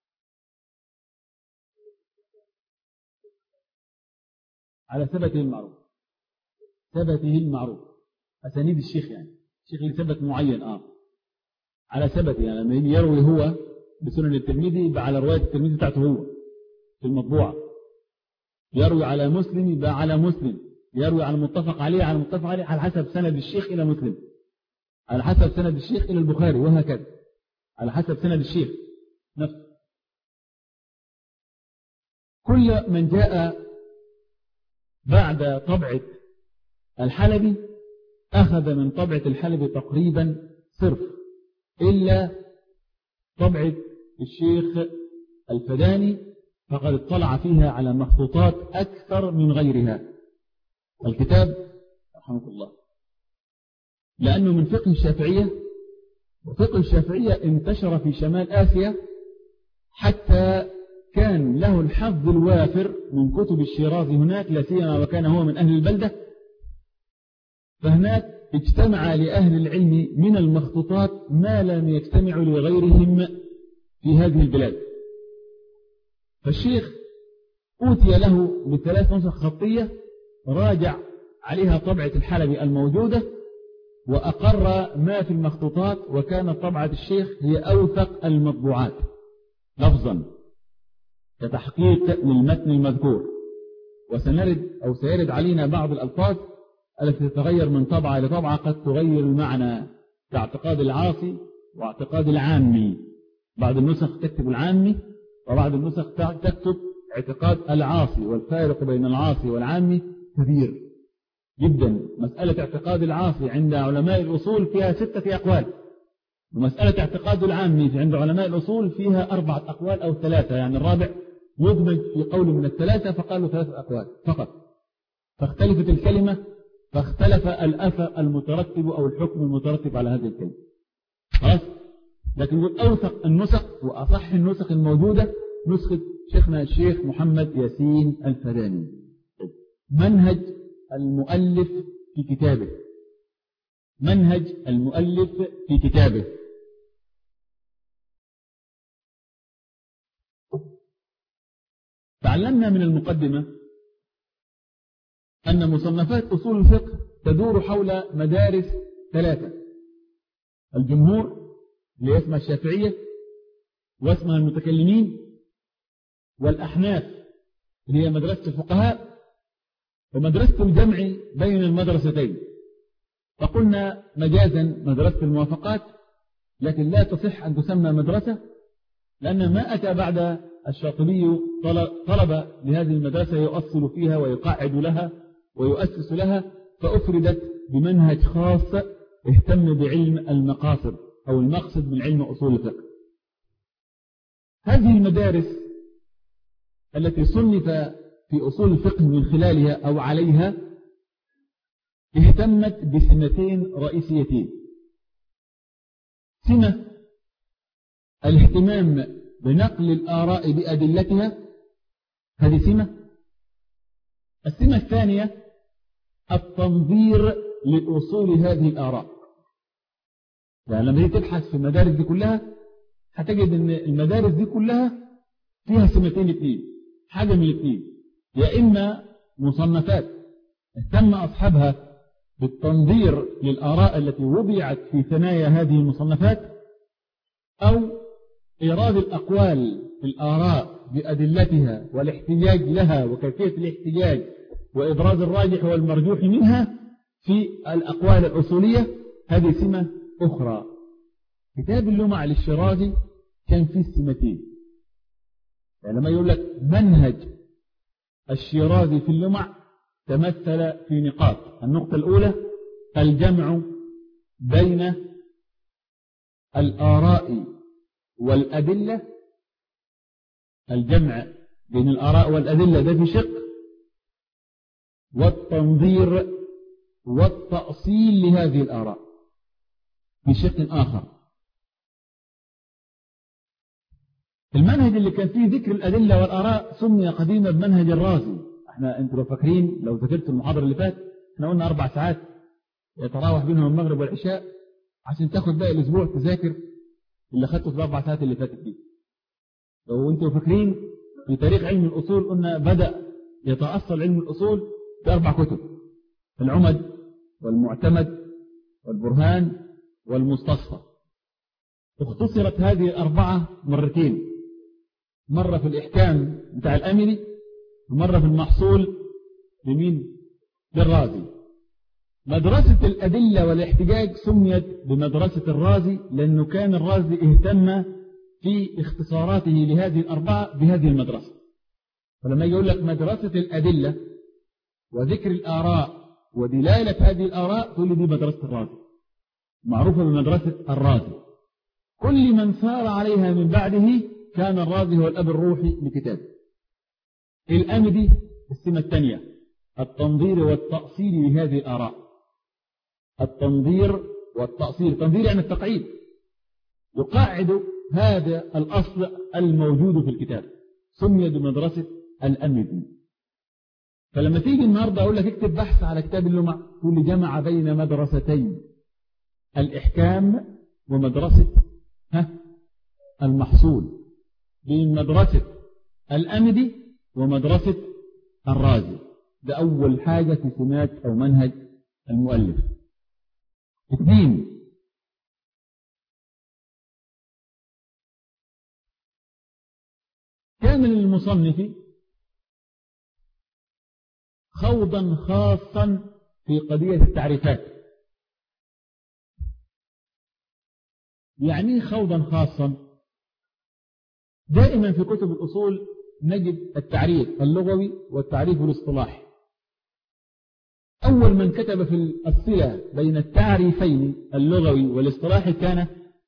على ثبته المعروف، ثبته المعروف أسانيد الشيخ، يعني الشيخ اللي ثبت معين آه على ثبته، يعني لما يجي يروي هو بسنن الترمذي يبقى على رواية الترمذي بتاعته هو في المطبوعة، يروي على مسلم يبقى على مسلم، يروي على متفق عليه على متفق عليه، على حسب سند الشيخ إلى مسلم، على حسب سند الشيخ إلى البخاري، وهكذا على حسب سند الشيخ نفسه. كل من جاء بعد طبعة الحلبي أخذ من طبعة الحلبي تقريبا صرف، إلا طبعة الشيخ الفداني فقد اطلع فيها على مخطوطات أكثر من غيرها. الكتاب رحمه الله لأنه من فقه الشافعية، وفقه الشافعية انتشر في شمال آسيا حتى كان له الحظ الوافر من كتب الشيرازي هناك، لا سيما وكان هو من أهل البلدة، فهناك اجتمع لأهل العلم من المخطوطات ما لم يجتمع لغيرهم في هذه البلاد. فالشيخ أوتي له بثلاث نسخ خطية راجع عليها طبعة الحلبي الموجودة، وأقر ما في المخطوطات، وكانت طبعة الشيخ هي أوثق المطبوعات لفظا كتحقيق للمتن المذكور. وسنرد أو سيرد علينا بعض الألفاظ التي تتغير من طبعة لطبعة، قد تغير المعنى كاعتقاد العاصي واعتقاد العامي. بعض النسخ تكتب العامي، وبعض النسخ تكتب اعتقاد العاصي والفارق بين العاصي والعامي كبير جدا. مسألة اعتقاد العاصي عند علماء الأصول فيها ستة أقوال، ومسألة اعتقاد العامي عند علماء الأصول فيها أربعة أقوال أو ثلاثة، يعني الرابع يدمج في قول من الثلاثة فقالوا ثلاثة أقوال فقط، فاختلفت الكلمة، فاختلف الأثر المترتب أو الحكم المترتب على هذه الكلمة. خلاص؟ لكن أوثق النسخ وأصح النسخ الموجودة نسخة شيخنا الشيخ محمد ياسين الفداني، منهج المؤلف في كتابه، منهج المؤلف في كتابه. تعلمنا من المقدمة أن مصنفات أصول الفقه تدور حول مدارس ثلاثة: الجمهور اللي اسمها الشافعية واسمها المتكلمين، والأحناف اللي هي مدرسة الفقهاء، ومدرسة الجمع بين المدرستين. فقلنا مجازا مدرسة الموافقات، لكن لا تصح أن تسمى مدرسة، لأن ما أتى بعد الشاطبي طلب لهذه المدرسة يؤصل فيها ويقعد لها ويؤسس لها، فأفردت بمنهج خاص اهتم بعلم المقاصد أو المقصد من علم أصول الفقه. هذه المدارس التي صنف في أصول الفقه من خلالها أو عليها اهتمت بسمتين رئيسيتين: سمة الاهتمام بنقل الآراء بأدلتها، هذه سمة. السمة الثانية التنظير لأصول هذه الآراء. يعني لما تبحث في المدارس دي كلها هتجد أن المدارس دي كلها فيها سمتين اثنين، حاجة من الاثنين: يا إما مصنفات اهتم أصحابها بالتنظير للآراء التي وضعت في ثنايا هذه المصنفات، أو إيراد الأقوال في الآراء بأدلتها والاحتجاج لها وكيفية الاحتجاج وإبراز الراجح والمرجوح منها في الأقوال الأصولية. هذه سمة أخرى. كتاب اللمع للشيرازي كان فيه سمتين، يعني لما يقول لك منهج الشيرازي في اللمع تمثل في نقاط: النقطة الأولى الجمع بين الآراء والأدلة، الجمع بين الآراء والأدلة ده في شق، والتنظير والتأصيل لهذه الآراء في شق آخر. المنهج اللي كان فيه ذكر الأدلة والآراء سمي قديما بمنهج الرازي. احنا انتوا لو فاكرين، لو ذكرت المحاضرة اللي فات، احنا قلنا أربع ساعات يتراوح بينهم المغرب والعشاء عشان تاخد باقي الأسبوع تذاكر اللي أخذته في الأربع ساعات اللي فاتت دي. لو انتوا فاكرين في تاريخ علم الأصول قلنا بدأ يتأصل علم الأصول بأربع كتب: العمد والمعتمد والبرهان والمستصفى. اختصرت هذه الأربعة مرتين، مرة في الإحكام بتاع الأمري، ومرة في المحصول لمين؟ للرازي. مدرسة الأدلة والاحتجاج سميت بمدرسة الرازي لأنه كان الرازي اهتم في اختصاراته لهذه الأربعة بهذه المدرسة. فلما يقول لك مدرسة الأدلة وذكر الآراء ودلالة هذه الآراء تقول لي دي مدرسة الرازي، معروفة بمدرسة الرازي. كل من سار عليها من بعده كان الرازي هو الأب الروحي لكتابه. الأمدي السمة الثانية التنظير والتأصيل لهذه الآراء. التنظير والتأصيل، تنظير يعني التقعيد، يقاعد هذا الأصل الموجود في الكتاب، سمي بمدرسة الأمدي. فلما تيجي النهاردة أقول لك اكتب بحث على كتاب اللمع، تقول لي جمع بين مدرستين: الإحكام ومدرسة ها المحصول، بين مدرسة الأمدي ومدرسة الرازي. ده أول حاجة في سمات أو منهج المؤلف. اثنين، كان للمصنف خوضا خاصا في قضية التعريفات. يعني خوضا خاصا، دائما في كتب الأصول نجد التعريف اللغوي والتعريف الاصطلاحي. أول من كتب في الصلة بين التعريفين اللغوي والاصطلاحي كان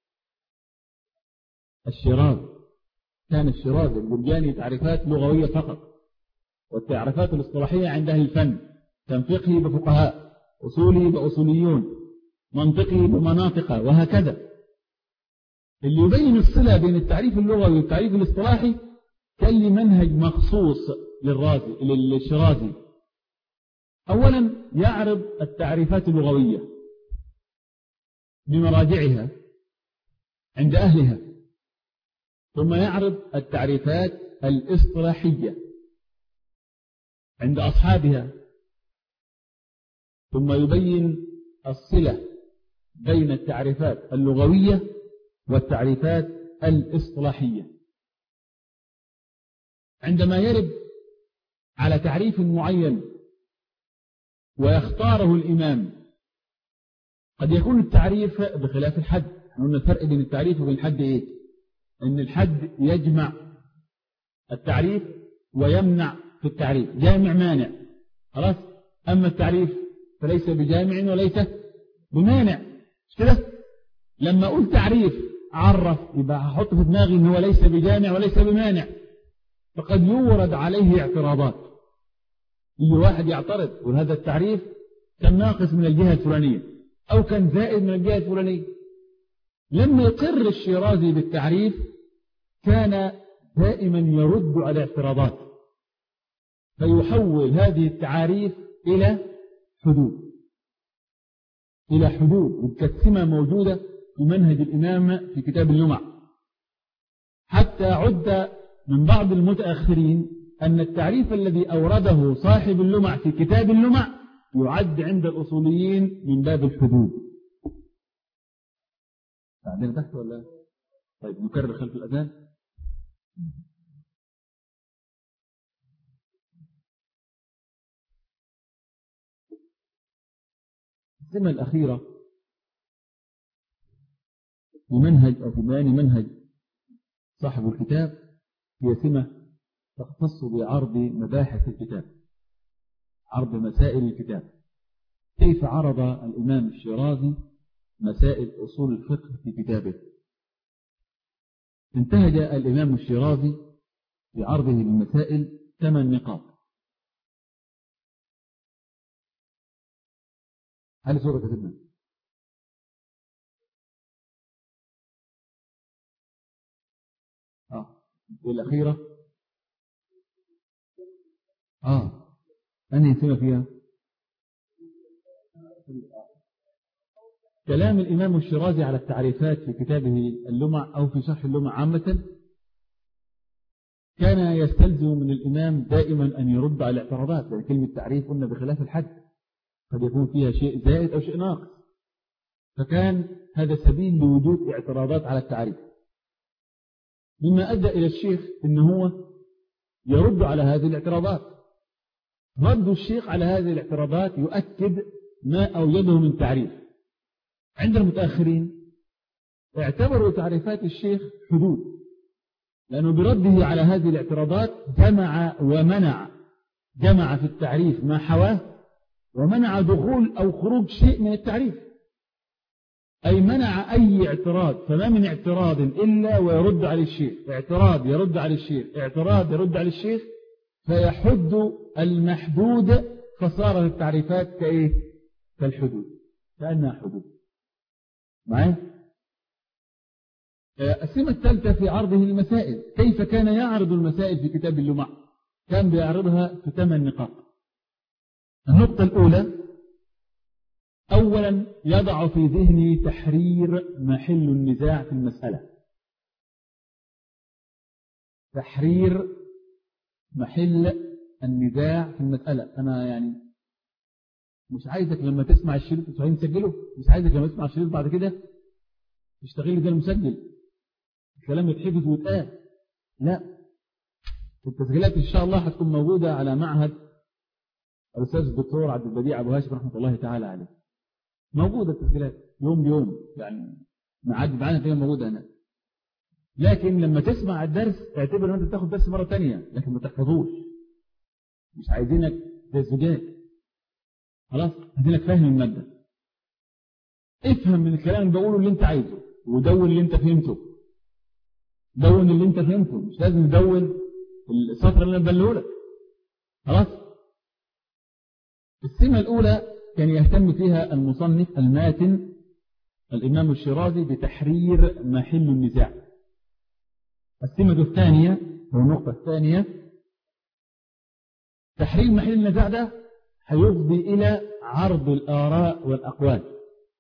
الشيرازي. كان الشيرازي البرجاني تعريفات لغوية فقط، والتعريفات الاصطلاحية عند أهل الفن، كان فقهي بفقهاء، أصولي بأصوليون، منطقي بمناطق، وهكذا. اللي يبين الصلة بين التعريف اللغوي والتعريف الاصطلاحي كان لي منهج مخصوص للرازي للشيرازي. أولا يعرض التعريفات اللغوية بمراجعها عند أهلها، ثم يعرض التعريفات الاصطلاحية عند أصحابها، ثم يبين الصلة بين التعريفات اللغوية والتعريفات الاصطلاحية. عندما يرد على تعريف معين ويختاره الإمام، قد يكون التعريف بخلاف الحد. قلنا الفرق بين التعريف وبين الحد إيه؟ إن الحد يجمع التعريف ويمنع في التعريف، جامع مانع، خلاص. أما التعريف فليس بجامع وليس بمانع، مش كده؟ لما أقول تعريف عرف يبقى هحط في دماغي إن هو ليس بجامع وليس بمانع، فقد يورد عليه اعتراضات. يجي واحد يعترض وهذا التعريف كان ناقص من الجهة الفلانية أو كان زائد من الجهة الفلانية. لما يقر الشيرازي بالتعريف كان دائما يرد على اعتراضات، فيحول هذه التعاريف إلى حدود إلى حدود متقسمة موجودة في منهج الإمام في كتاب اللمع. حتى عد من بعض المتأخرين أن التعريف الذي أورده صاحب اللمع في كتاب اللمع يعد عند الأصوليين من باب الحدود. بعدين تحت ولا؟ طيب نكرر خلف الأذان. السمة الأخيرة في منهج أو في بيان منهج صاحب الكتاب هي سمة تختص بعرض مباحث الكتاب، عرض مسائل الكتاب. كيف عرض الإمام الشيرازي مسائل أصول الفقه في كتابه؟ انتهج الإمام الشيرازي في عرضه للمسائل ثمان نقاط. هل سورة كتبنا؟ آه الأخيرة آه أنهي سنة فيها؟ كلام الإمام الشيرازي على التعريفات في كتابه اللمع أو في شرح اللمع عامة كان يستلزم من الإمام دائما أن يرد على الاعتراضات، لأن كلمة تعريف قلنا بخلاف الحد قد يكون فيها شيء زائد أو شيء ناقص، فكان هذا سبيل لوجود اعتراضات على التعريف، مما أدى إلى الشيخ أنه هو يرد على هذه الاعتراضات. رد الشيخ على هذه الاعتراضات يؤكد ما أوجده من تعريف. عند المتأخرين اعتبروا تعريفات الشيخ حدود، لأنه برده على هذه الاعتراضات جمع ومنع، جمع في التعريف ما حواه ومنع دخول أو خروج شيء من التعريف، أي منع أي اعتراض. فما من اعتراض إلا ويرد على الشيخ، اعتراض يرد على الشيخ، اعتراض يرد على الشيخ، فيحد المحدود، فصارت التعريفات كإيه؟ كالحدود، كأنها حدود. معي؟ السمة الثالثة في عرضه المسائل. كيف كان يعرض المسائل في كتاب اللمع؟ كان بيعرضها في ثمان نقاط. النقطة الأولى: أولا يضع في ذهني تحرير محل النزاع في المسألة. تحرير محل النزاع في المسألة. أنا يعني مش عايزك لما تسمع الشريط مش عايز تسجله، مش عايزك لما تسمع الشريط بعد كده تشتغل زي المسجل، الكلام يتحفظ ويتقال. لا، التسجيلات إن شاء الله هتكون موجودة على معهد الأستاذ الدكتور عبد البديع أبو هاشم رحمة الله تعالى عليه. موجودة التسجيلات يوم بيوم، يعني معاد معانا فيها موجودة هنا. لكن لما تسمع الدرس اعتبر ان انت بتاخد درس مرة تانية، لكن ما تحفظوش. مش عايزينك زي الزجاج، خلاص عايزينك فاهم المادة. افهم من الكلام اللي بقوله اللي انت عايزه، ودون اللي انت فهمته. دون اللي انت فهمته، مش لازم تدون السطر اللي انا بقوله لك. خلاص. السمة الأولى كان يهتم فيها المصنف الماتن الإمام الشيرازي بتحرير محل النزاع. السمة الثانية أو النقطة الثانية، تحرير محل النزاع ده هيفضي إلى عرض الآراء والأقوال.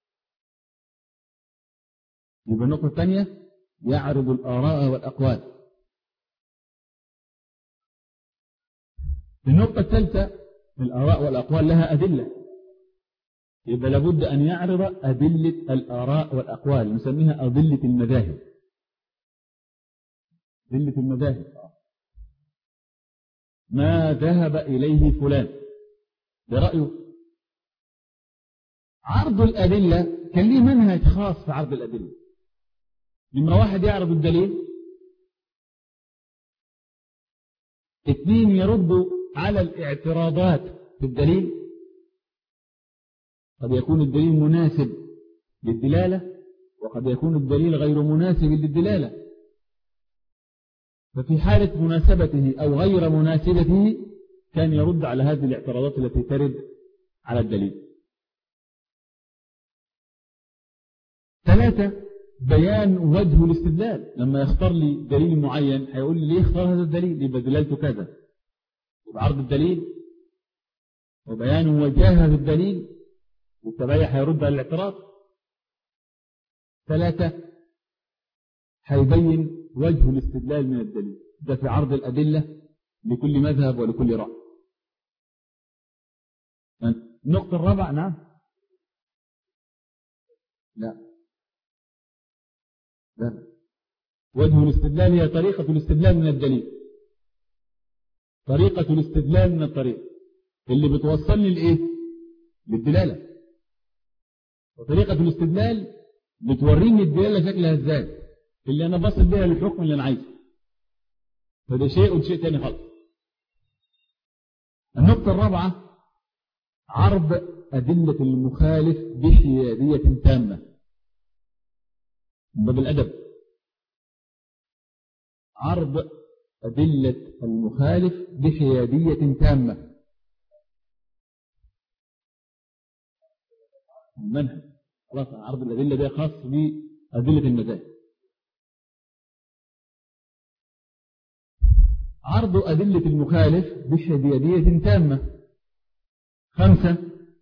يبقى النقطة الثانية يعرض الآراء والأقوال. النقطة الثالثة الآراء والأقوال لها أدلة، يبقى لابد أن يعرض أدلة الآراء والأقوال، نسميها أدلة المذاهب. أدلة المذاهب ما ذهب إليه فلان برأيه. عرض الأدلة كان ليه منهج خاص في عرض الأدلة. نمرة واحد يعرض الدليل، اثنين يرد على الاعتراضات في الدليل. قد يكون الدليل مناسب للدلالة، وقد يكون الدليل غير مناسب للدلالة، ففي حالة مناسبته أو غير مناسبته كان يرد على هذه الاعتراضات التي ترد على الدليل. ثلاثة بيان وجه الاستدلال. لما يختار لي دليل معين هيقول لي ليه اختار هذا الدليل، يبقى دلالته كذا، يبقى عرض الدليل وبيان وجاهة الدليل، والتبعية هيرد على الاعتراض. ثلاثة هيبين وجه الاستدلال من الدليل، ده في عرض الأدلة لكل مذهب ولكل رأي. النقطة الرابعة نعم لا لا وجه الاستدلال هي طريقة الاستدلال من الدليل، طريقة الاستدلال من الطريق اللي بتوصلني لإيه؟ للدلالة. وطريقة الاستدلال بتوريني الدلالة شكلها ازاي، اللي أنا بصل بها للحكم اللي أنا عايزه. فده شيء وده شيء تاني خالص. النقطة الرابعة عرض أدلة المخالف بحيادية تامة من باب الأدب. عرض أدلة المخالف بحيادية تامة. المنهج خلاص عرض الأدلة ده خاص بأدلة المذاهب. عرض أدلة المخالف بحيادية تامة. خمسة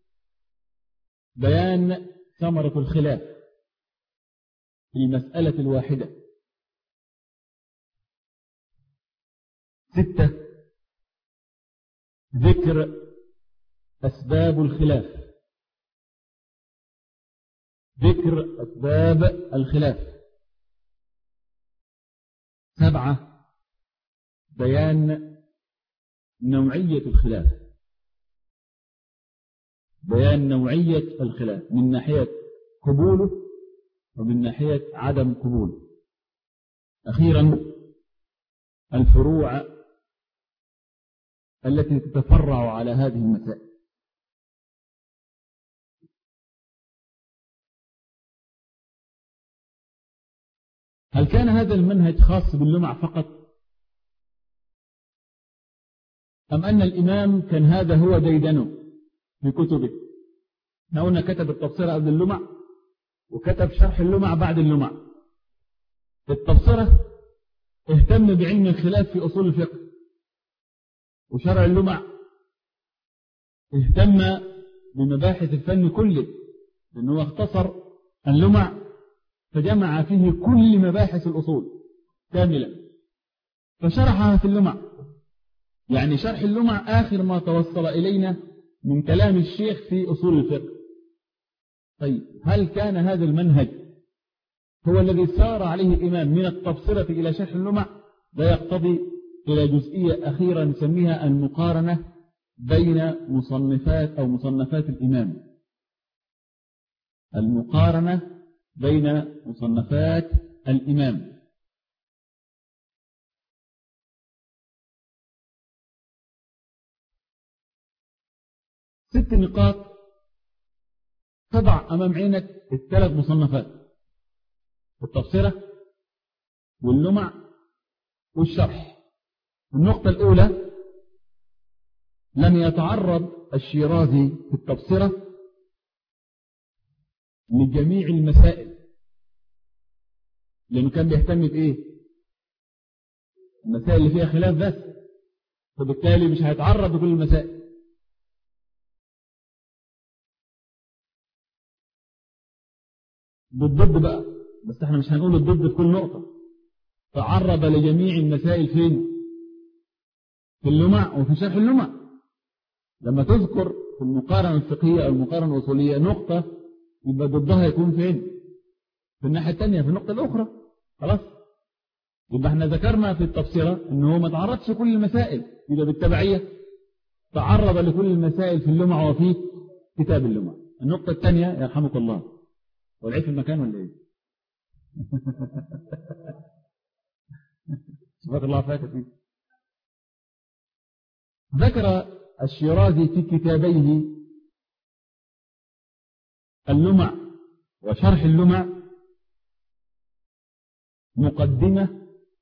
بيان ثمرة الخلاف في المسألة الواحدة. ستة ذكر أسباب الخلاف. ذكر أسباب الخلاف. سبعة بيان نوعية الخلاف. بيان نوعية الخلاف من ناحية قبوله ومن ناحية عدم قبوله. أخيرا الفروع التي تتفرع على هذه المسائل. هل كان هذا المنهج خاص باللمع فقط، أم أن الإمام كان هذا هو ديدنه في كتبه؟ هنا كتب التبصرة قبل اللمع وكتب شرح اللمع بعد اللمع. التبصرة اهتم بعلم الخلاف في أصول الفقه، وشرع اللمع اهتم بمباحث الفن كله، لأنه اختصر اللمع فجمع فيه كل مباحث الأصول كاملا فشرحها في اللمع. يعني شرح اللمع آخر ما توصل إلينا من كلام الشيخ في أصول الفقه. طيب هل كان هذا المنهج هو الذي سار عليه الإمام من التبصرة إلى شرح اللمع؟ لا يقتضي إلى جزئية أخيرة نسميها المقارنة بين مصنفات أو مصنفات الإمام. المقارنة بين مصنفات الإمام. ست نقاط تضع أمام عينك الثلاث مصنفات: التبصرة واللمع والشرح. النقطة الأولى: لم يتعرض الشيرازي في التبصرة لجميع المسائل، لأنه كان بيهتم بإيه؟ المسائل اللي فيها خلاف بس، فبالتالي مش هيتعرض لكل المسائل. بالضد بقى، بس احنا مش هنقول الضد في كل نقطة. تعرض لجميع المسائل فين؟ في اللمع وفي شرح اللمع. لما تذكر في المقارنة الفقهية أو المقارنة الأصولية نقطة، يبقى ضدها يكون فين؟ في الناحية الثانية، في النقطة الأخرى. خلاص؟ يبقى احنا ذكرنا في التبصرة إنه ما تعرضش كل المسائل، يبقى بالتبعية تعرض لكل المسائل في اللمع وفي كتاب اللمع. النقطة الثانية يرحمك الله، والعيب في المكان ولا ايه؟ سبحان الله فاكر فيه. ذكر الشيرازي في كتابيه اللمع وشرح اللمع مقدمة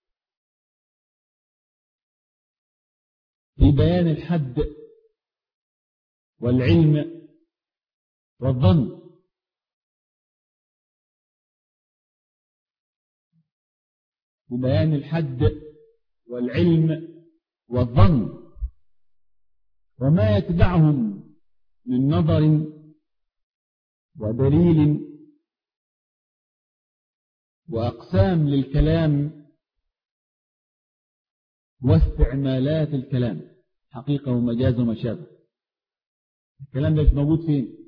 في بيان الحد والعلم والظن. في بيان الحد والعلم والظن وما يتبعهم من نظر ودليل وأقسام للكلام واستعمالات الكلام، حقيقة ومجاز وما شابه. الكلام ده مش موجود فين؟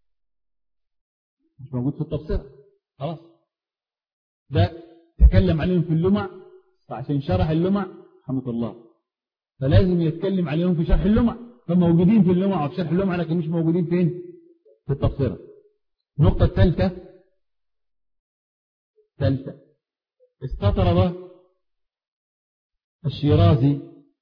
مش موجود في التفسير. خلاص، ده تكلم عليهم في اللمع، فعشان شرح اللمع رحمة الله فلازم يتكلم عليهم في شرح اللمع، فموجودين في اللمع وفي شرح اللمع، لكن مش موجودين فين؟ في التفسير. النقطة الثالثة ثالثة استطرد الشيرازي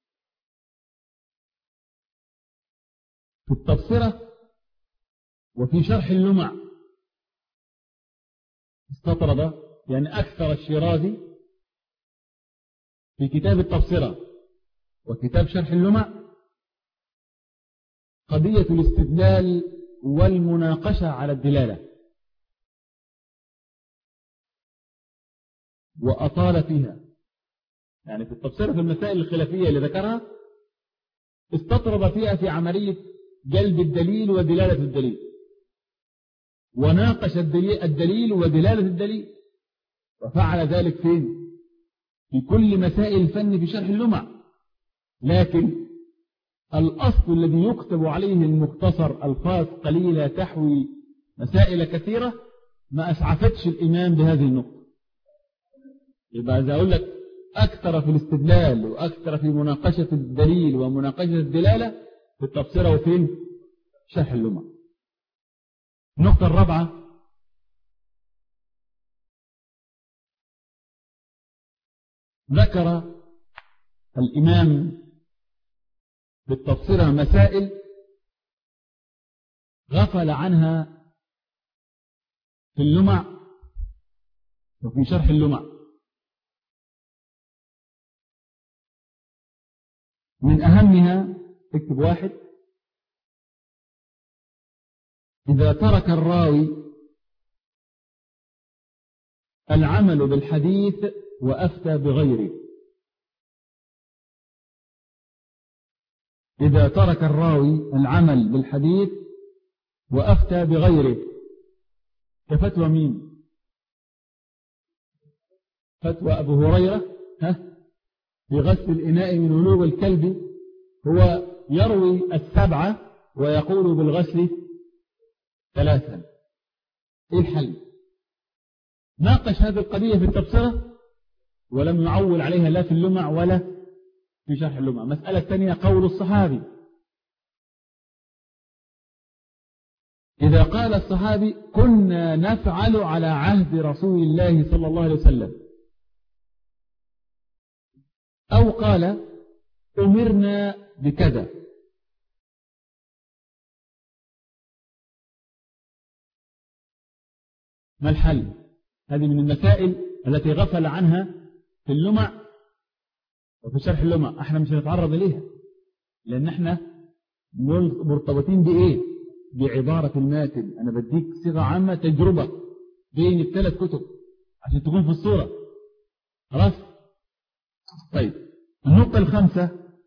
في التبصرة وفي شرح اللمع. استطرد يعني أكثر الشيرازي في كتاب التبصرة وكتاب شرح اللمع قضية الاستدلال والمناقشة على الدلالة، وأطال فيها. يعني في التبصرة في المسائل الخلافية اللي ذكرها استطرد فيها في عملية جلب الدليل ودلالة الدليل، وناقش الدليل ودلالة الدليل، وفعل ذلك فين؟ في كل مسائل الفن في شرح اللمع. لكن الأصل الذي يكتب عليه المختصر ألفاظ قليلة تحوي مسائل كثيرة ما أسعفتش الإمام بهذه النقطة. يبقى إذا أقول لك أكثر في الاستدلال وأكثر في مناقشة الدليل ومناقشة الدلالة في التبصرة وفين؟ شرح اللمع. النقطة الرابعة ذكر الإمام بالتبصرة مسائل غفل عنها في اللمع وفي شرح اللمع. من أهمها اكتب واحد: إذا ترك الراوي العمل بالحديث وأفتى بغيره. إذا ترك الراوي العمل بالحديث وأفتى بغيره. كفتوى مين؟ فتوى أبو هريرة ها في غسل الإناء من ولوغ الكلب، هو يروي السبعة ويقول بالغسل ثلاثا. إيه الحل؟ ناقش هذه القضية في التبصرة ولم يعول عليها لا في اللمع ولا في شرح اللمع. مسألة ثانية قول الصحابي. إذا قال الصحابي كنا نفعل على عهد رسول الله صلى الله عليه وسلم، أو قال أمرنا بكذا، ما الحل؟ هذه من المسائل التي غفل عنها في اللمع وفي شرح اللمع، احنا مش هنتعرض إليها لأن احنا مرتبطين بإيه؟ بعبارة الماتن. أنا بديك صيغة عامة تجربة بين الثلاث كتب عشان تكون في الصورة. خلاص؟ طيب النقطة الخامسة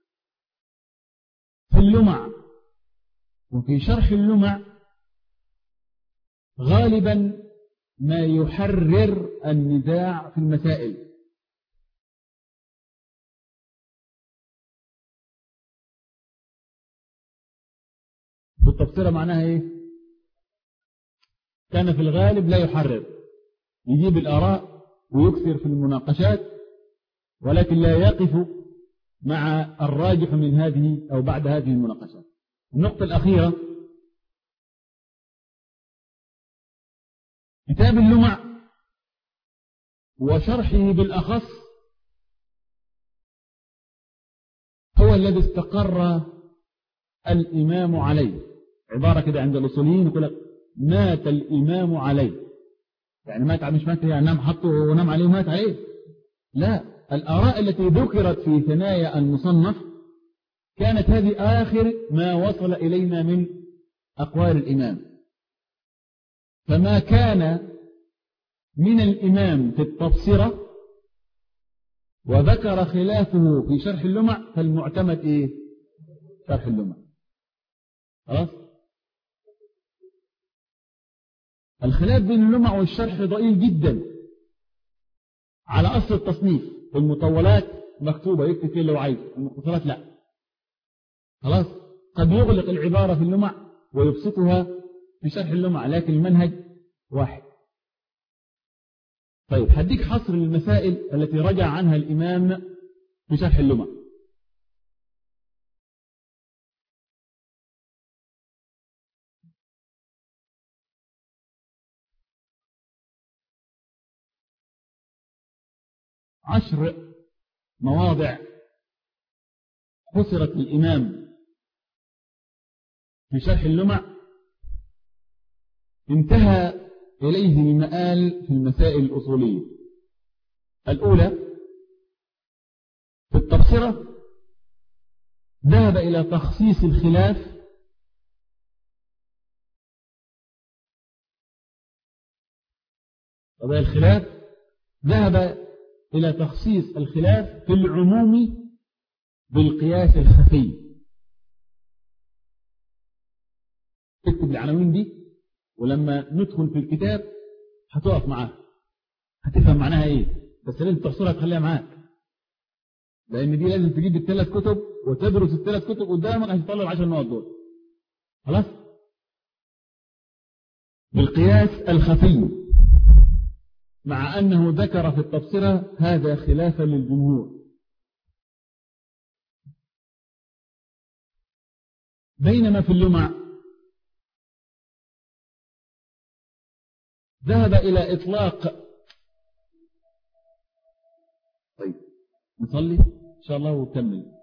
في اللمع وفي شرح اللمع غالبا ما يحرر النزاع في المسائل. والتفسير معناها ايه؟ كان في الغالب لا يحرر، يجيب الآراء ويكثر في المناقشات ولكن لا يقف مع الراجح من هذه أو بعد هذه المناقشات. النقطة الأخيرة كتاب اللمع وشرحه بالأخص هو الذي استقر الإمام عليه. عبارة كده عند الأصوليين يقول لك مات الإمام عليه، يعني مات مش مات يعني نام حطه ونام عليه ومات عليه، لا، الآراء التي ذكرت في ثنايا المصنف كانت هذه آخر ما وصل إلينا من أقوال الإمام. فما كان من الإمام في التبصرة وذكر خلافه في شرح اللمع فالمعتمد إيه؟ شرح اللمع. خلاص؟ الخلاف بين اللمع والشرح ضئيل جدا على أصل التصنيف. المطولات مكتوبة يكتب فيه لو عايز، المختصرات لا. خلاص؟ قد يغلق العبارة في اللمع ويبسطها في شرح اللمع لكن المنهج واحد. طيب هديك حصر المسائل التي رجع عنها الإمام في شرح اللمع. عشر مواضع حصرت الإمام في شرح اللمع انتهى إليه المآل في المسائل الأصولية. الأولى في التبصرة ذهب إلى تخصيص الخلاف قضايا الخلاف ذهب إلى تخصيص الخلاف في العموم بالقياس الخفي. اكتب العناوين دي ولما ندخل في الكتاب هتقف معاها هتفهم معناها ايه، بس لازم تحصرها تخليها معاك لان دي لازم تجيب الثلاث كتب وتدرس الثلاث كتب قدامك عشان تطلع العشر نقط دول. خلاص؟ بالقياس الخفي مع انه ذكر في التبصرة هذا خلافا للجمهور. بينما في اللمع ذهب إلى إطلاق. طيب نصلي إن شاء الله ونكمل.